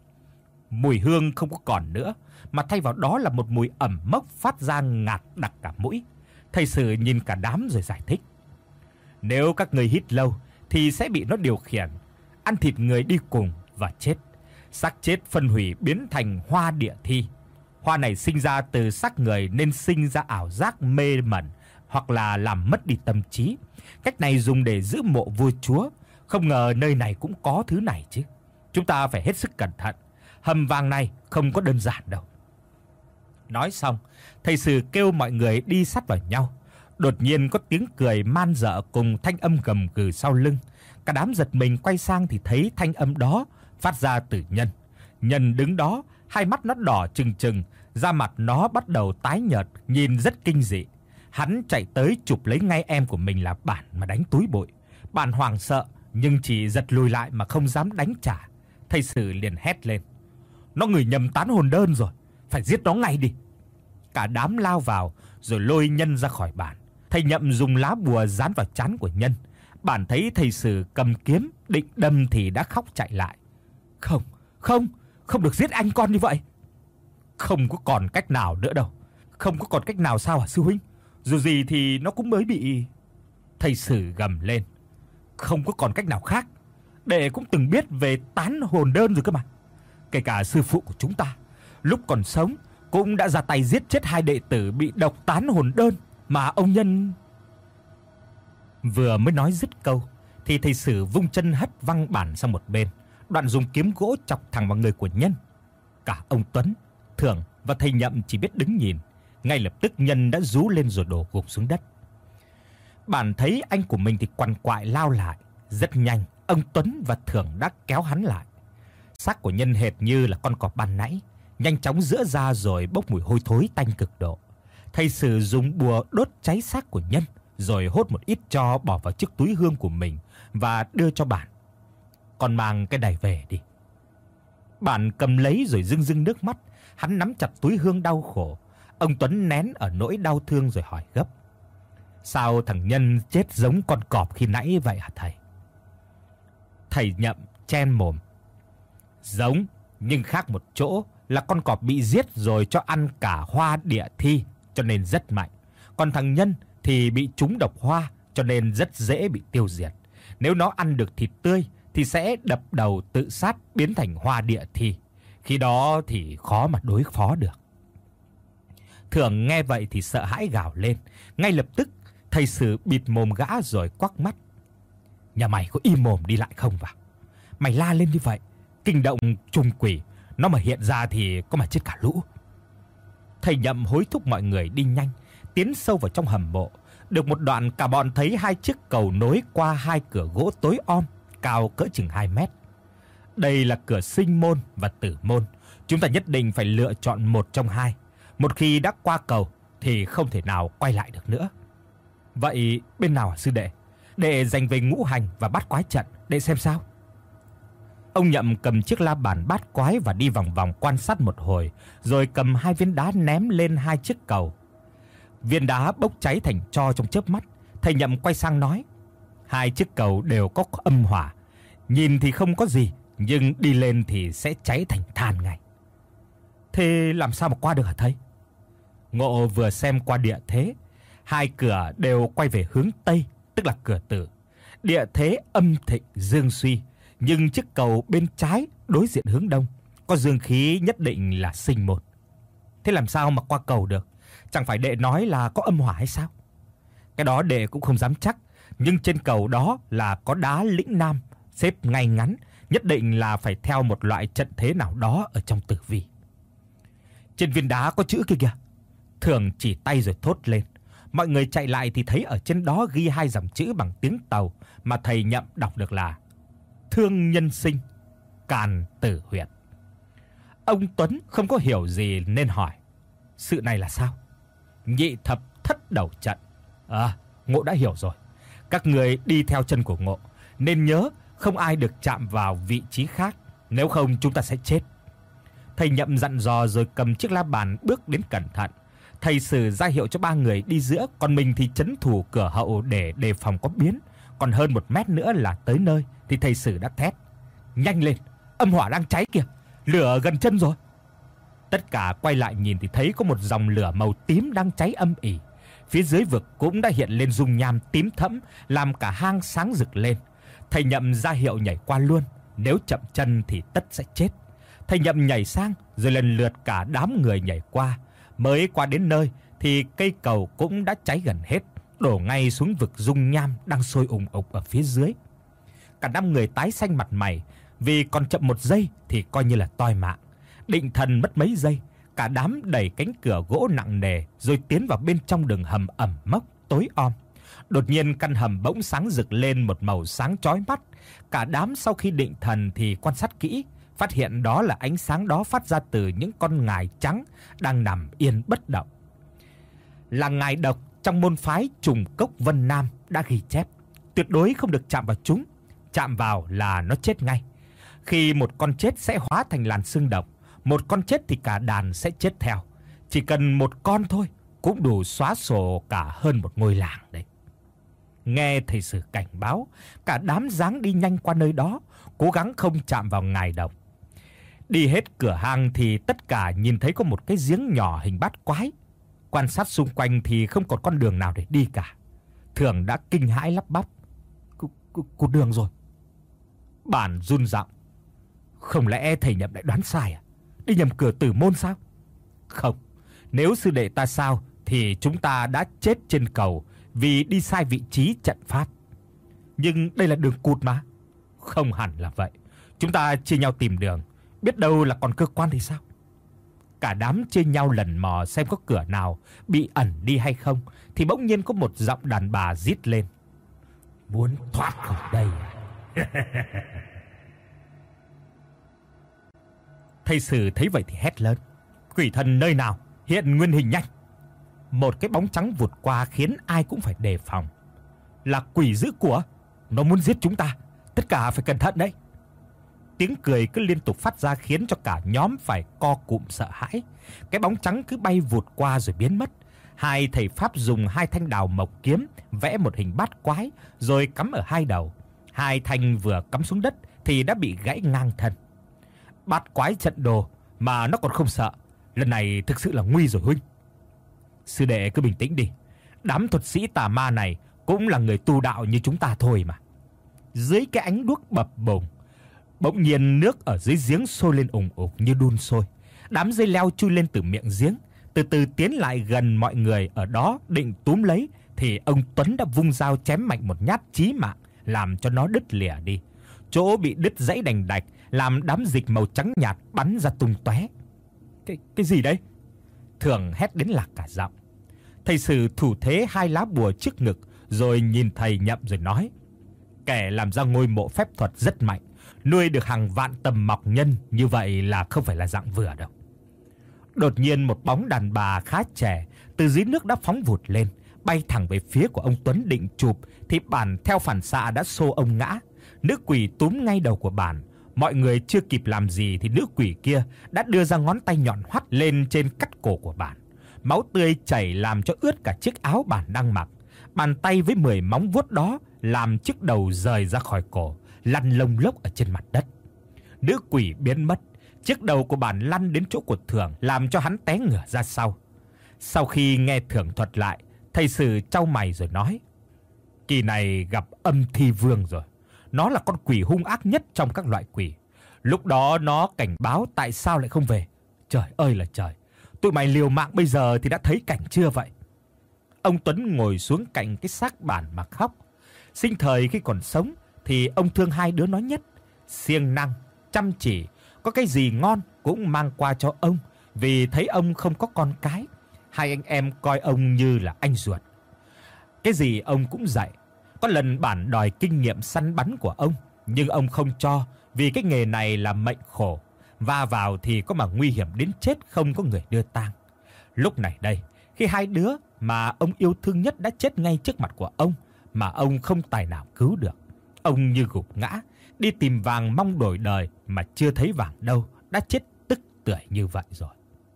Mùi hương không có còn nữa, mà thay vào đó là một mùi ẩm mốc phát ra ngạt đặc cả mũi. Thầy Sử nhìn cả đám rồi giải thích: nếu các người hít lâu thì sẽ bị nó điều khiển, ăn thịt người đi cùng và chết. Xác chết phân hủy biến thành hoa địa thi. Hoa này sinh ra từ xác người nên sinh ra ảo giác mê mẩn hoặc là làm mất đi tâm trí. Cách này dùng để giữ mộ vua chúa. Không ngờ nơi này cũng có thứ này chứ. Chúng ta phải hết sức cẩn thận. Hầm vàng này không có đơn giản đâu. Nói xong, thầy Sử kêu mọi người đi sát vào nhau. Đột nhiên có tiếng cười man dợ cùng thanh âm gầm gừ sau lưng. Cả đám giật mình quay sang thì thấy thanh âm đó phát ra từ Nhân. Nhân đứng đó, hai mắt nó đỏ trừng trừng, da mặt nó bắt đầu tái nhợt, nhìn rất kinh dị. Hắn chạy tới chụp lấy ngay em của mình là Bản mà đánh túi bụi. Bản hoảng sợ nhưng chỉ giật lùi lại mà không dám đánh trả. Thầy Sử liền hét lên: nó ngửi nhầm tán hồn đơn rồi, phải giết nó ngay đi. Cả đám lao vào rồi lôi Nhân ra khỏi Bản. Thầy Nhậm dùng lá bùa dán vào trán của Nhân. Bản thấy thầy Sử cầm kiếm định đâm thì đã khóc chạy lại: Không được giết anh con như vậy. Không có còn cách nào nữa đâu. Không có còn cách nào sao hả sư huynh? Dù gì thì nó cũng mới bị... Thầy Sử gầm lên: không có còn cách nào khác. Đệ cũng từng biết về tán hồn đơn rồi cơ mà. Kể cả sư phụ của chúng ta lúc còn sống cũng đã ra tay giết chết 2 đệ tử bị độc tán hồn đơn mà ông Nhân... Vừa mới nói dứt câu thì thầy Sử vung chân hất văng Bản sang một bên, đoạn dùng kiếm gỗ chọc thẳng vào người của Nhân. Cả ông Tuấn, Thưởng và thầy Nhậm chỉ biết đứng nhìn. Ngay lập tức Nhân đã rú lên rồi đổ gục xuống đất. Bản thấy anh của mình thì quằn quại lao lại. Rất nhanh, ông Tuấn và Thưởng đã kéo hắn lại. Xác của Nhân hệt như là con cọp ban nãy, nhanh chóng giữa ra rồi bốc mùi hôi thối tanh cực độ. Thầy Sử dùng bùa đốt cháy xác của Nhân, rồi hốt một ít tro bỏ vào chiếc túi hương của mình và đưa cho Bản. Con mang cái này về đi. Bản cầm lấy rồi rưng rưng nước mắt. Hắn nắm chặt túi hương đau khổ. Ông Tuấn nén ở nỗi đau thương rồi hỏi gấp: sao thằng Nhân chết giống con cọp khi nãy vậy hả thầy? Thầy Nhậm chen mồm: giống, nhưng khác một chỗ là con cọp bị giết rồi cho ăn cả hoa địa thi cho nên rất mạnh. Còn thằng Nhân thì bị trúng độc hoa cho nên rất dễ bị tiêu diệt. Nếu nó ăn được thịt tươi thì sẽ đập đầu tự sát biến thành hoa địa thi. Khi đó thì khó mà đối phó được. Thưởng nghe vậy thì sợ hãi gào lên. Ngay lập tức Thầy Sử bịt mồm gã rồi quắc mắt. Nhà mày có im mồm đi lại không vào? Mày la lên như vậy, kinh động trùng quỷ, nó mà hiện ra thì có mà chết cả lũ. Thầy Nhậm hối thúc mọi người đi nhanh, tiến sâu vào trong hầm mộ. Được một đoạn, cả bọn thấy 2 chiếc cầu nối qua 2 cửa gỗ tối om, cao cỡ chừng 2 mét. Đây là cửa sinh môn và tử môn. Chúng ta nhất định phải lựa chọn một trong hai. Một khi đã qua cầu thì không thể nào quay lại được nữa. Vậy bên nào hả sư đệ? Đệ dành về ngũ hành và bát quái trận, đệ xem sao. Ông Nhậm cầm chiếc la bàn bát quái và đi vòng vòng quan sát một hồi, rồi cầm 2 viên đá ném lên 2 chiếc cầu. Viên đá bốc cháy thành tro trong chớp mắt. Thầy Nhậm quay sang nói: 2 chiếc cầu đều có âm hỏa, nhìn thì không có gì, nhưng đi lên thì sẽ cháy thành than ngay. Thế làm sao mà qua được hả thầy? Ngộ vừa xem qua địa thế, 2 cửa đều quay về hướng Tây, tức là cửa tử. Địa thế âm thịnh dương suy, nhưng chiếc cầu bên trái đối diện hướng Đông, có dương khí nhất định là sinh một. Thế làm sao mà qua cầu được? Chẳng phải đệ nói là có âm hỏa hay sao? Cái đó đệ cũng không dám chắc, nhưng trên cầu đó là có đá lĩnh nam xếp ngay ngắn, nhất định là phải theo một loại trận thế nào đó ở trong tử vi. Trên viên đá có chữ kia kìa. Thường chỉ tay rồi thốt lên. Mọi người chạy lại thì thấy ở trên đó ghi 2 dòng chữ bằng tiếng Tàu mà thầy Nhậm đọc được là Thương nhân sinh, càn tử huyệt. Ông Tuấn không có hiểu gì nên hỏi: sự này là sao? Nhị thập thất đầu trận. Ngộ đã hiểu rồi. Các người đi theo chân của Ngộ, nên nhớ không ai được chạm vào vị trí khác, nếu không chúng ta sẽ chết. Thầy Nhậm dặn dò rồi cầm chiếc la bàn bước đến cẩn thận. Thầy Sử ra hiệu cho 3 người đi giữa, còn mình thì trấn thủ cửa hậu để đề phòng có biến. Còn hơn 1 mét nữa là tới nơi thì thầy Sử đã thét: nhanh lên, âm hỏa đang cháy kìa, lửa gần chân rồi. Tất cả quay lại nhìn thì thấy có một dòng lửa màu tím đang cháy âm ỉ. Phía dưới vực cũng đã hiện lên dung nham tím thẫm, làm cả hang sáng rực lên. Thầy Nhậm ra hiệu nhảy qua luôn, nếu chậm chân thì tất sẽ chết. Thầy Nhậm nhảy sang, rồi lần lượt cả đám người nhảy qua. Mới qua đến nơi thì cây cầu cũng đã cháy gần hết, đổ ngay xuống vực dung nham đang sôi ùng ục ở phía dưới. Cả 5 người tái xanh mặt mày, vì còn chậm 1 giây thì coi như là toi mạng. Định thần mất mấy giây, cả đám đẩy cánh cửa gỗ nặng nề rồi tiến vào bên trong đường hầm ẩm mốc tối om. Đột nhiên căn hầm bỗng sáng rực lên một màu sáng chói mắt. Cả đám sau khi định thần thì quan sát kỹ, phát hiện đó là ánh sáng đó phát ra từ những con ngài trắng đang nằm yên bất động. Là ngài độc trong môn phái Trùng Cốc Vân Nam đã ghi chép, tuyệt đối không được chạm vào chúng, chạm vào là nó chết ngay. Khi một con chết sẽ hóa thành làn sương độc, một con chết thì cả đàn sẽ chết theo. Chỉ cần một con thôi cũng đủ xóa sổ cả hơn một ngôi làng đấy. Nghe thầy Sử cảnh báo, cả đám dáng đi nhanh qua nơi đó, cố gắng không chạm vào ngài độc. Đi hết cửa hang thì tất cả nhìn thấy có một cái giếng nhỏ hình bát quái. Quan sát xung quanh thì không còn con đường nào để đi cả. Thường đã kinh hãi lắp bắp: Cụt đường rồi. Bản run giọng: không lẽ thầy Nhậm lại đoán sai à? Đi nhầm cửa tử môn sao? Không, nếu sư đệ ta sao thì chúng ta đã chết trên cầu vì đi sai vị trí trận pháp. Nhưng đây là đường cụt mà. Không hẳn là vậy. Chúng ta chia nhau tìm đường, biết đâu là còn cơ quan thì sao? Cả đám chia nhau lần mò xem có cửa nào bị ẩn đi hay không, thì bỗng nhiên có một giọng đàn bà rít lên: muốn thoát khỏi đây à? Thầy Sử thấy vậy thì hét lớn: quỷ thần nơi nào, hiện nguyên hình nhanh! Một cái bóng trắng vụt qua khiến ai cũng phải đề phòng. Là quỷ dữ của, nó muốn giết chúng ta, tất cả phải cẩn thận đấy. Tiếng cười cứ liên tục phát ra khiến cho cả nhóm phải co cụm sợ hãi. Cái bóng trắng cứ bay vụt qua rồi biến mất. 2 thầy pháp dùng 2 thanh đào mộc kiếm vẽ một hình bát quái rồi cắm ở 2 đầu. 2 thanh vừa cắm xuống đất thì đã bị gãy ngang thân. Bát quái trận đồ mà nó còn không sợ, lần này thực sự là nguy rồi huynh. Sư đệ cứ bình tĩnh đi, đám thuật sĩ tà ma này cũng là người tu đạo như chúng ta thôi mà. Dưới cái ánh đuốc bập bùng, bỗng nhiên nước ở dưới giếng sôi lên ùng ục như đun sôi. Đám dây leo chui lên từ miệng giếng, từ từ tiến lại gần mọi người ở đó định túm lấy thì ông Tuấn đã vung dao chém mạnh một nhát chí mạng, làm cho nó đứt lìa đi. Chỗ bị đứt gãy đành đạch, làm đám dịch màu trắng nhạt bắn ra tung tóe. Cái gì đấy? Thường hét đến lạc cả giọng. Thầy Sử thủ thế 2 lá bùa trước ngực, rồi nhìn thầy Nhậm rồi nói: kẻ làm ra ngôi mộ phép thuật rất mạnh, nuôi được hàng vạn tầm mọc nhân như vậy là không phải là dạng vừa đâu. Đột nhiên một bóng đàn bà khá trẻ từ dưới nước đã phóng vụt lên, bay thẳng về phía của ông Tuấn định chụp, thì bản theo phản xạ đã xô ông ngã. Nữ quỷ túm ngay đầu của bản. Mọi người chưa kịp làm gì thì nữ quỷ kia đã đưa ra ngón tay nhọn hoắt lên trên cắt cổ của bản. Máu tươi chảy làm cho ướt cả chiếc áo bản đang mặc. Bàn tay với 10 móng vuốt đó làm chiếc đầu rời ra khỏi cổ, lăn lông lốc ở trên mặt đất. Nữ quỷ biến mất, chiếc đầu của bản lăn đến chỗ của Thường, làm cho hắn té ngửa ra sau. Sau khi nghe Thường thuật lại, thầy Sử chau mày rồi nói: kỳ này gặp âm thi vương rồi. Nó là con quỷ hung ác nhất trong các loại quỷ. Lúc đó nó cảnh báo tại sao lại không về. Trời ơi là trời, tụi mày liều mạng bây giờ thì đã thấy cảnh chưa vậy? Ông Tuấn ngồi xuống cạnh cái xác bản mà khóc. Sinh thời khi còn sống thì ông thương 2 đứa nó nhất. Siêng năng, chăm chỉ, có cái gì ngon cũng mang qua cho ông, vì thấy ông không có con cái. 2 anh em coi ông như là anh ruột. Cái gì ông cũng dạy. Có lần bản đòi kinh nghiệm săn bắn của ông, nhưng ông không cho, vì cái nghề này là mệnh khổ, va vào thì có mà nguy hiểm đến chết không có người đưa tang. Lúc này đây, khi 2 đứa mà ông yêu thương nhất đã chết ngay trước mặt của ông, mà ông không tài nào cứu được. Ông như gục ngã, đi tìm vàng mong đổi đời mà chưa thấy vàng đâu, đã chết tức tưởi như vậy rồi.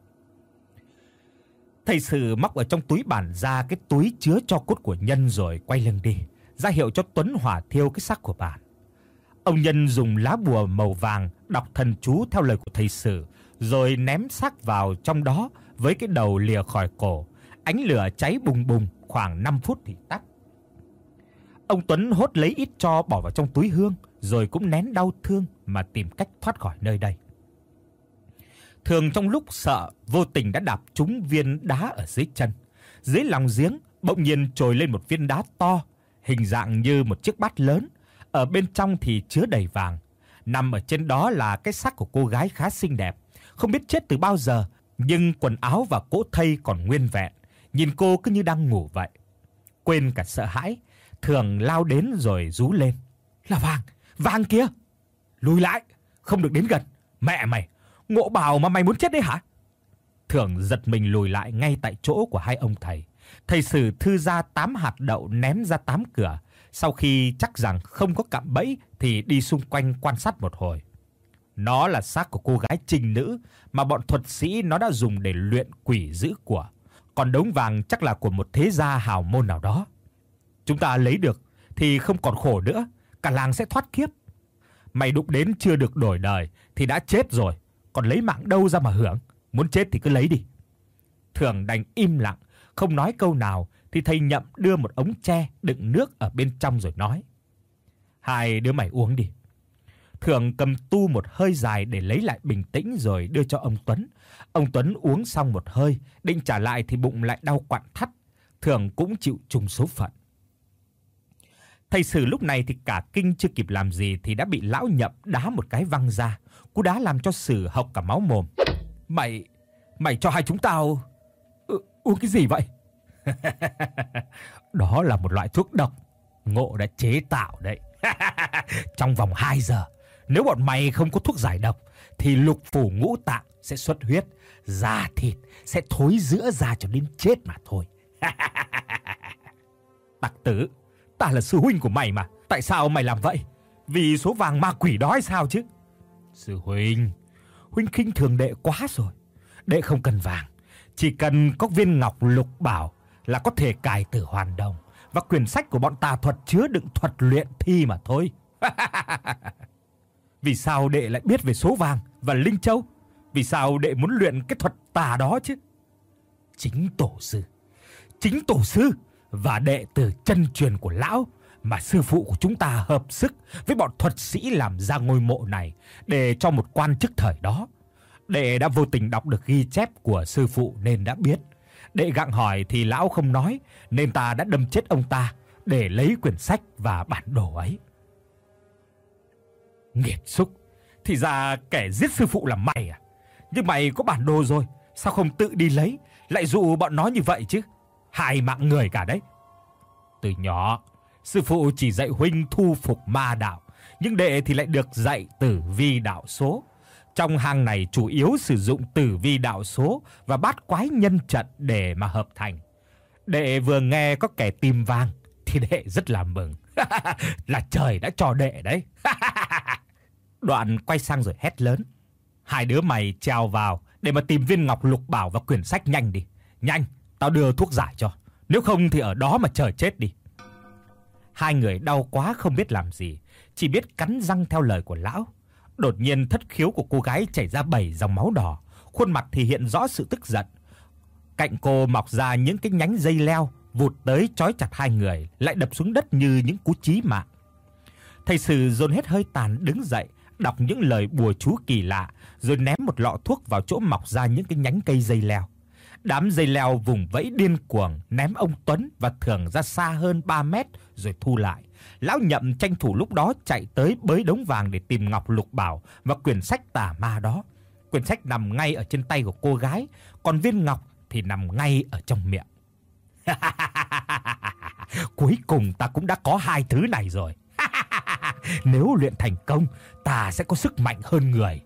Thầy Sử móc ở trong túi bản ra cái túi chứa tro cốt của Nhân rồi quay lưng đi, ra hiệu cho Tuấn hỏa thiêu cái xác của bản. Ông Nhân dùng lá bùa màu vàng đọc thần chú theo lời của thầy Sử, rồi ném xác vào trong đó với cái đầu lìa khỏi cổ. Ánh lửa cháy bùng bùng, khoảng 5 phút thì tắt. Ông Tuấn hốt lấy ít tro bỏ vào trong túi hương, rồi cũng nén đau thương mà tìm cách thoát khỏi nơi đây. Thường trong lúc sợ, vô tình đã đạp trúng viên đá ở dưới chân. Dưới lòng giếng bỗng nhiên trồi lên một viên đá to, hình dạng như một chiếc bát lớn. Ở bên trong thì chứa đầy vàng. Nằm ở trên đó là cái xác của cô gái khá xinh đẹp, không biết chết từ bao giờ, nhưng quần áo và cỗ thây còn nguyên vẹn. Nhìn cô cứ như đang ngủ vậy. Quên cả sợ hãi, Thường lao đến rồi rú lên: là vàng, vàng kia! Lùi lại, không được đến gần. Mẹ mày, ngộ bảo mà mày muốn chết đấy hả? Thường giật mình lùi lại ngay tại chỗ của 2 ông thầy. Thầy Sử thư ra 8 hạt đậu ném ra 8 cửa. Sau khi chắc rằng không có cạm bẫy thì đi xung quanh quan sát một hồi. Nó là xác của cô gái trinh nữ mà bọn thuật sĩ nó đã dùng để luyện quỷ giữ của. Còn đống vàng chắc là của một thế gia hào môn nào đó. Chúng ta lấy được thì không còn khổ nữa, cả làng sẽ thoát kiếp. Mày đụng đến chưa được đổi đời thì đã chết rồi, còn lấy mạng đâu ra mà hưởng. Muốn chết thì cứ lấy đi. Thường đành im lặng, không nói câu nào, thì thầy Nhậm đưa một ống tre đựng nước ở bên trong rồi nói: 2 đứa mày uống đi. Thường cầm tu một hơi dài để lấy lại bình tĩnh rồi đưa cho ông Tuấn. Ông Tuấn uống xong một hơi, định trả lại thì bụng lại đau quặn thắt. Thường cũng chịu chung số phận. Thầy Sử lúc này thì cả kinh chưa kịp làm gì thì đã bị lão Nhậm đá một cái văng ra. Cú đá làm cho Sử hộc cả máu mồm. Mày cho 2 chúng tao uống cái gì vậy? Đó là một loại thuốc độc Ngộ đã chế tạo đấy. Trong vòng 2 giờ, nếu bọn mày không có thuốc giải độc thì lục phủ ngũ tạng sẽ xuất huyết, da thịt sẽ thối rữa ra cho đến chết mà thôi. Tặc tử, ta là sư huynh của mày mà, tại sao mày làm vậy? Vì số vàng ma quỷ đó hay sao chứ? Sư huynh khinh thường đệ quá rồi. Đệ không cần vàng, chỉ cần có viên ngọc lục bảo là có thể cải tử hoàn đồng, và quyển sách của bọn tà thuật chứa đựng thuật luyện thi mà thôi. Vì sao đệ lại biết về số vàng và linh châu? Vì sao đệ muốn luyện cái thuật tà đó chứ? Chính tổ sư và đệ tử chân truyền của lão mà sư phụ của chúng ta hợp sức với bọn thuật sĩ làm ra ngôi mộ này để cho một quan chức thời đó. Đệ đã vô tình đọc được ghi chép của sư phụ nên đã biết. Đệ gặng hỏi thì lão không nói, nên ta đã đâm chết ông ta để lấy quyển sách và bản đồ ấy. Nghiệt xúc, thì ra kẻ giết sư phụ là mày à? Nhưng mày có bản đồ rồi, sao không tự đi lấy, lại dụ bọn nó như vậy chứ? Hại mạng người cả đấy. Từ nhỏ, sư phụ chỉ dạy huynh thu phục ma đạo, nhưng đệ thì lại được dạy tử vi đạo số. Trong hang này chủ yếu sử dụng tử vi đạo số và bát quái nhân trận để mà hợp thành. Đệ vừa nghe có kẻ tìm vàng thì đệ rất là mừng. Là trời đã cho đệ đấy. Đoạn quay sang rồi hét lớn: Hai đứa mày trèo vào để mà tìm viên ngọc lục bảo và quyển sách nhanh đi. Nhanh, tao đưa thuốc giải cho. Nếu không thì ở đó mà chờ chết đi. Hai người đau quá không biết làm gì, chỉ biết cắn răng theo lời của lão. Đột nhiên thất khiếu của cô gái chảy ra 7 dòng máu đỏ, khuôn mặt thì hiện rõ sự tức giận. Cạnh cô mọc ra những cái nhánh dây leo, vụt tới trói chặt hai người, lại đập xuống đất như những cú chí mạng. Thầy Sử dồn hết hơi tàn đứng dậy, đọc những lời bùa chú kỳ lạ, rồi ném một lọ thuốc vào chỗ mọc ra những cái nhánh cây dây leo. Đám dây leo vùng vẫy điên cuồng, ném ông Tuấn và Thường ra xa hơn 3 mét rồi thu lại. Lão Nhậm tranh thủ lúc đó chạy tới bới đống vàng để tìm ngọc lục bảo và quyển sách tà ma đó. Quyển sách nằm ngay ở trên tay của cô gái, còn viên ngọc thì nằm ngay ở trong miệng. Cuối cùng ta cũng đã có hai thứ này rồi. Nếu luyện thành công, ta sẽ có sức mạnh hơn người.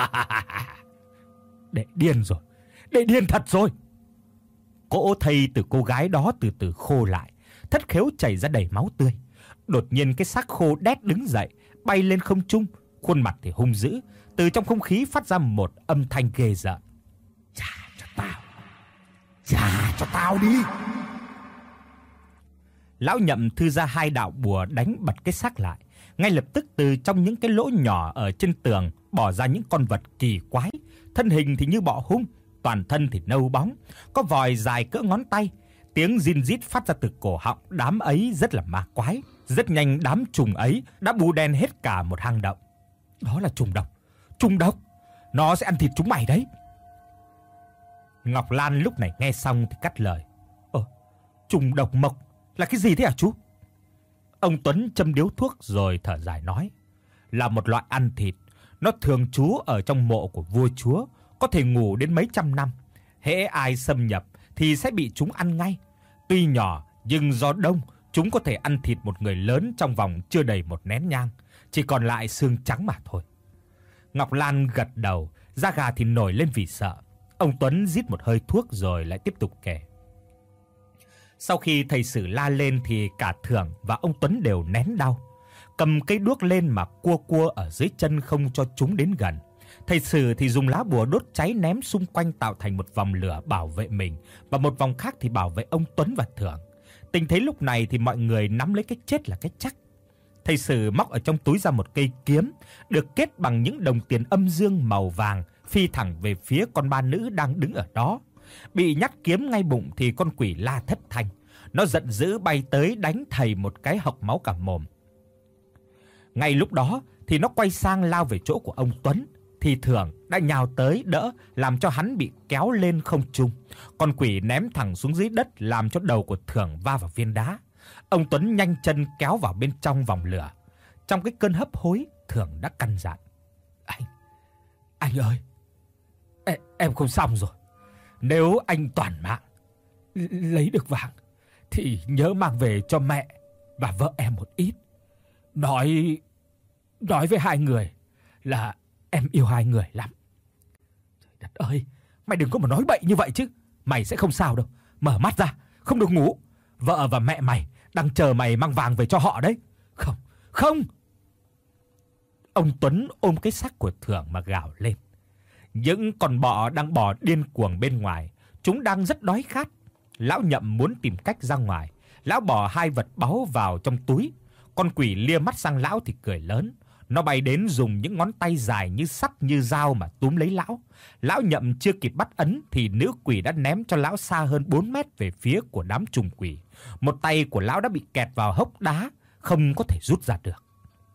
Đệ điên rồi, đệ điên thật rồi. Cỗ thây từ cô gái đó từ từ khô lại, thất khiếu chảy ra đầy máu tươi. Đột nhiên cái xác khô đét đứng dậy, bay lên không trung, khuôn mặt thì hung dữ, từ trong không khí phát ra một âm thanh ghê rợn. Trả cho tao. Trả cho tao đi. Lão Nhậm thư ra hai đạo bùa đánh bật cái xác lại. Ngay lập tức từ trong những cái lỗ nhỏ ở trên tường bò ra những con vật kỳ quái, thân hình thì như bọ hung, toàn thân thì nâu bóng, có vòi dài cỡ ngón tay. Tiếng rin rít phát ra từ cổ họng đám ấy rất là ma quái. Rất nhanh đám trùng ấy đã bù đen hết cả một hang động. Đó là trùng độc. Trùng độc, nó sẽ ăn thịt chúng mày đấy. Ngọc Lan lúc này nghe xong thì cắt lời: Trùng độc mộc là cái gì thế hả chú? Ông Tuấn châm điếu thuốc rồi thở dài nói: Là một loại ăn thịt, nó thường trú ở trong mộ của vua chúa, có thể ngủ đến mấy trăm năm. Hễ ai xâm nhập thì sẽ bị chúng ăn ngay. Tuy nhỏ nhưng do đông, chúng có thể ăn thịt một người lớn trong vòng chưa đầy một nén nhang, chỉ còn lại xương trắng mà thôi. Ngọc Lan gật đầu, da gà thì nổi lên vì sợ. Ông Tuấn rít một hơi thuốc rồi lại tiếp tục kể. Sau khi thầy Sử la lên thì cả Thưởng và ông Tuấn đều nén đau, cầm cây đuốc lên mà cua cua ở dưới chân không cho chúng đến gần. Thầy Sử thì dùng lá bùa đốt cháy ném xung quanh tạo thành một vòng lửa bảo vệ mình, và một vòng khác thì bảo vệ ông Tuấn và Thưởng. Tình thế lúc này thì mọi người nắm lấy cái chết là cái chắc. Thầy Sử móc ở trong túi ra một cây kiếm được kết bằng những đồng tiền âm dương màu vàng, phi thẳng về phía con ma nữ đang đứng ở đó. Bị nhát kiếm ngay bụng thì con quỷ la thất thanh. Nó giận dữ bay tới đánh thầy một cái hộc máu cả mồm. Ngay lúc đó thì nó quay sang lao về chỗ của ông Tuấn, thì Thưởng đã nhào tới đỡ, làm cho hắn bị kéo lên không trung. Con quỷ ném thẳng xuống dưới đất làm cho đầu của Thưởng va vào viên đá. Ông Tuấn nhanh chân kéo vào bên trong vòng lửa. Trong cái cơn hấp hối, Thưởng đã căn dặn: Anh ơi, em không xong rồi. Nếu anh toàn mạng, lấy được vàng thì nhớ mang về cho mẹ và vợ em một ít. Nói với hai người là em yêu hai người lắm. Trời đất ơi, mày đừng có mà nói bậy như vậy chứ. Mày sẽ không sao đâu. Mở mắt ra, không được ngủ. Vợ và mẹ mày đang chờ mày mang vàng về cho họ đấy. Không. Ông Tuấn ôm cái xác của Thưởng mà gào lên. Những con bọ đang bò điên cuồng bên ngoài, chúng đang rất đói khát. Lão Nhậm muốn tìm cách ra ngoài. Lão bỏ hai vật báu vào trong túi. Con quỷ lia mắt sang lão thì cười lớn. Nó bay đến dùng những ngón tay dài như sắt như dao mà túm lấy lão. Lão Nhậm chưa kịp bắt ấn thì nữ quỷ đã ném cho lão xa hơn 4 mét về phía của đám trùng quỷ. Một tay của lão đã bị kẹt vào hốc đá, không có thể rút ra được.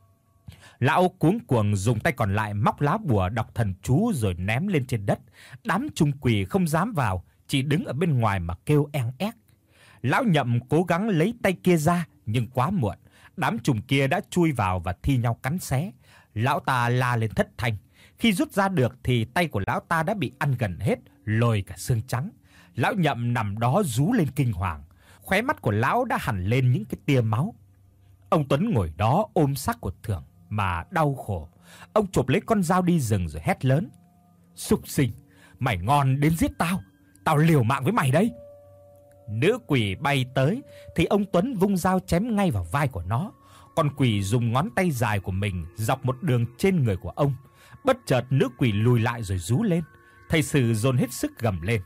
Lão cuống cuồng dùng tay còn lại móc lá bùa đọc thần chú rồi ném lên trên đất. Đám trùng quỷ không dám vào, chỉ đứng ở bên ngoài mà kêu eng ép. Lão Nhậm cố gắng lấy tay kia ra nhưng quá muộn, đám trùng kia đã chui vào và thi nhau cắn xé. Lão ta la lên thất thanh, khi rút ra được thì tay của lão ta đã bị ăn gần hết, lồi cả xương trắng. Lão Nhậm nằm đó rú lên kinh hoàng, khóe mắt của lão đã hằn lên những cái tia máu. Ông Tuấn ngồi đó ôm xác của Thưởng mà đau khổ. Ông chộp lấy con dao đi rừng rồi hét lớn: "Súc sinh, mày ngon đến giết tao, tao liều mạng với mày đây." Nữ quỷ bay tới thì ông Tuấn vung dao chém ngay vào vai của nó. Con quỷ dùng ngón tay dài của mình dọc một đường trên người của ông. Bất chợt nữ quỷ lùi lại rồi rú lên. Thầy Sử dồn hết sức gầm lên: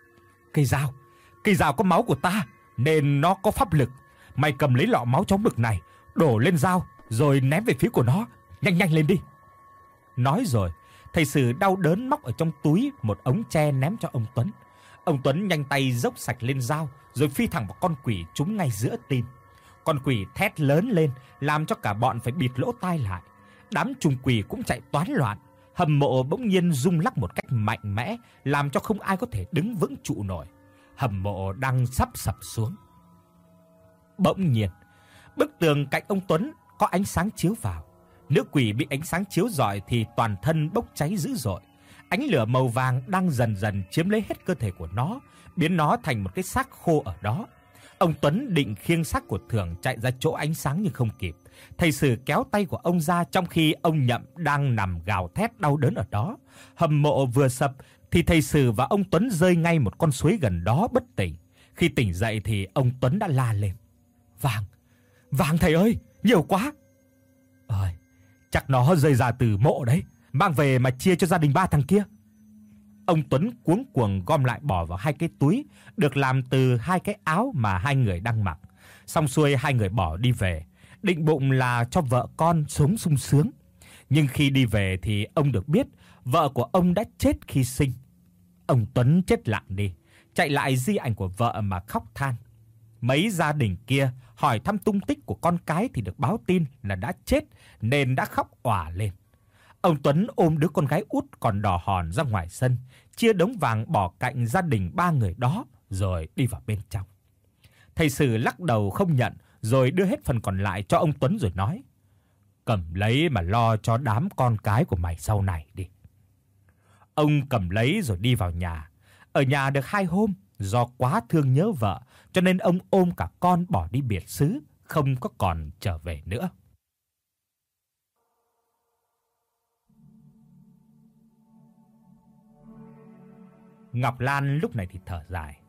cây dao có máu của ta nên nó có pháp lực. Mày cầm lấy lọ máu chóng mực này, đổ lên dao rồi ném về phía của nó, nhanh lên đi." Nói rồi, thầy Sử đau đớn móc ở trong túi một ống tre ném cho ông Tuấn. Ông Tuấn nhanh tay dốc sạch lên dao rồi phi thẳng vào con quỷ trúng ngay giữa tim. Con quỷ thét lớn lên làm cho cả bọn phải bịt lỗ tai lại. Đám trùng quỷ cũng chạy toán loạn. Hầm mộ bỗng nhiên rung lắc một cách mạnh mẽ, làm cho không ai có thể đứng vững trụ nổi. Hầm mộ đang sắp sập xuống. Bỗng nhiên, bức tường cạnh ông Tuấn có ánh sáng chiếu vào. Nữ quỷ bị ánh sáng chiếu rọi thì toàn thân bốc cháy dữ dội. Ánh lửa màu vàng đang dần dần chiếm lấy hết cơ thể của nó, biến nó thành một cái xác khô ở đó. Ông Tuấn định khiêng xác của Thưởng chạy ra chỗ ánh sáng nhưng không kịp. Thầy Sử kéo tay của ông ra trong khi ông Nhậm đang nằm gào thét đau đớn ở đó. Hầm mộ vừa sập thì thầy Sử và ông Tuấn rơi ngay một con suối gần đó bất tỉnh. Khi tỉnh dậy thì ông Tuấn đã la lên: Vàng thầy ơi, nhiều quá." "Ơi, chắc nó rơi ra từ mộ đấy, mang về mà chia cho gia đình ba thằng kia." Ông Tuấn cuống cuồng gom lại bỏ vào hai cái túi được làm từ hai cái áo mà hai người đang mặc. Xong xuôi hai người bỏ đi về, định bụng là cho vợ con sống sung sướng. Nhưng khi đi về thì ông được biết vợ của ông đã chết khi sinh. Ông Tuấn chết lặng đi, chạy lại di ảnh của vợ mà khóc than. Mấy gia đình kia hỏi thăm tung tích của con cái thì được báo tin là đã chết nên đã khóc òa lên. Ông Tuấn ôm đứa con gái út còn đỏ hòn ra ngoài sân, chia đống vàng bỏ cạnh gia đình ba người đó rồi đi vào bên trong. Thầy Sử lắc đầu không nhận rồi đưa hết phần còn lại cho ông Tuấn rồi nói: "Cầm lấy mà lo cho đám con cái của mày sau này đi." Ông cầm lấy rồi đi vào nhà. Ở nhà được 2 hôm, do quá thương nhớ vợ cho nên ông ôm cả con bỏ đi biệt xứ, không có còn trở về nữa. Ngọc Lan lúc này thì thở dài: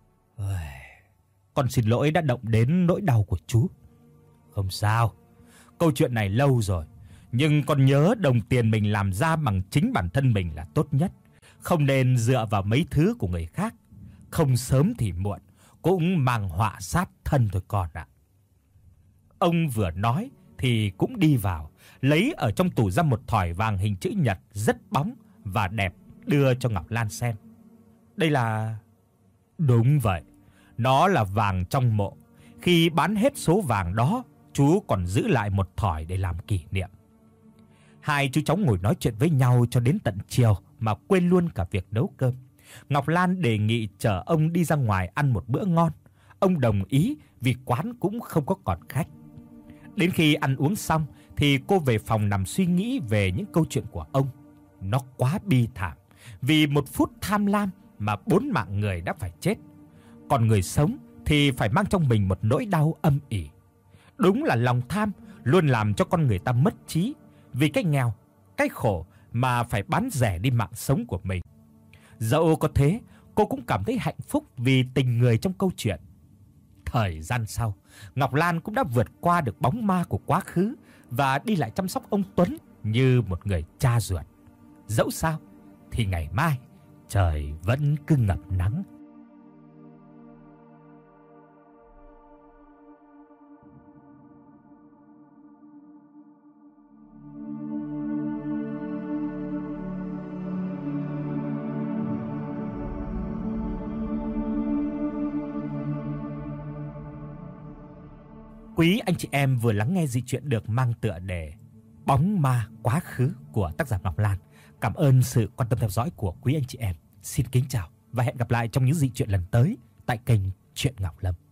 "Con xin lỗi đã động đến nỗi đau của chú." "Không sao, câu chuyện này lâu rồi, nhưng con nhớ đồng tiền mình làm ra bằng chính bản thân mình là tốt nhất, không nên dựa vào mấy thứ của người khác, không sớm thì muộn cũng mang họa sát thân thôi con ạ." Ông vừa nói thì cũng đi vào, lấy ở trong tủ ra một thỏi vàng hình chữ nhật rất bóng và đẹp đưa cho Ngọc Lan xem. "Đây là..." "Đúng vậy, nó là vàng trong mộ. Khi bán hết số vàng đó, chú còn giữ lại một thỏi để làm kỷ niệm." Hai chú cháu ngồi nói chuyện với nhau cho đến tận chiều mà quên luôn cả việc nấu cơm. Ngọc Lan đề nghị chở ông đi ra ngoài ăn một bữa ngon. Ông đồng ý vì quán cũng không có còn khách. Đến khi ăn uống xong thì cô về phòng nằm suy nghĩ về những câu chuyện của ông. Nó quá bi thảm, vì một phút tham lam mà 4 mạng người đã phải chết. Còn người sống thì phải mang trong mình một nỗi đau âm ỉ. Đúng là lòng tham luôn làm cho con người ta mất trí, vì cái nghèo, cái khổ mà phải bán rẻ đi mạng sống của mình. Dẫu có thế, cô cũng cảm thấy hạnh phúc vì tình người trong câu chuyện. Thời gian sau, Ngọc Lan cũng đã vượt qua được bóng ma của quá khứ và đi lại chăm sóc ông Tuấn như một người cha ruột. Dẫu sao thì ngày mai trời vẫn cứ ngập nắng. Quý anh chị em vừa lắng nghe dị truyện được mang tựa đề Bóng ma quá khứ của tác giả Ngọc Lan. Cảm ơn sự quan tâm theo dõi của quý anh chị em. Xin kính chào. và hẹn gặp lại trong những dị truyện lần tới tại kênh Truyện Ngọc Lâm.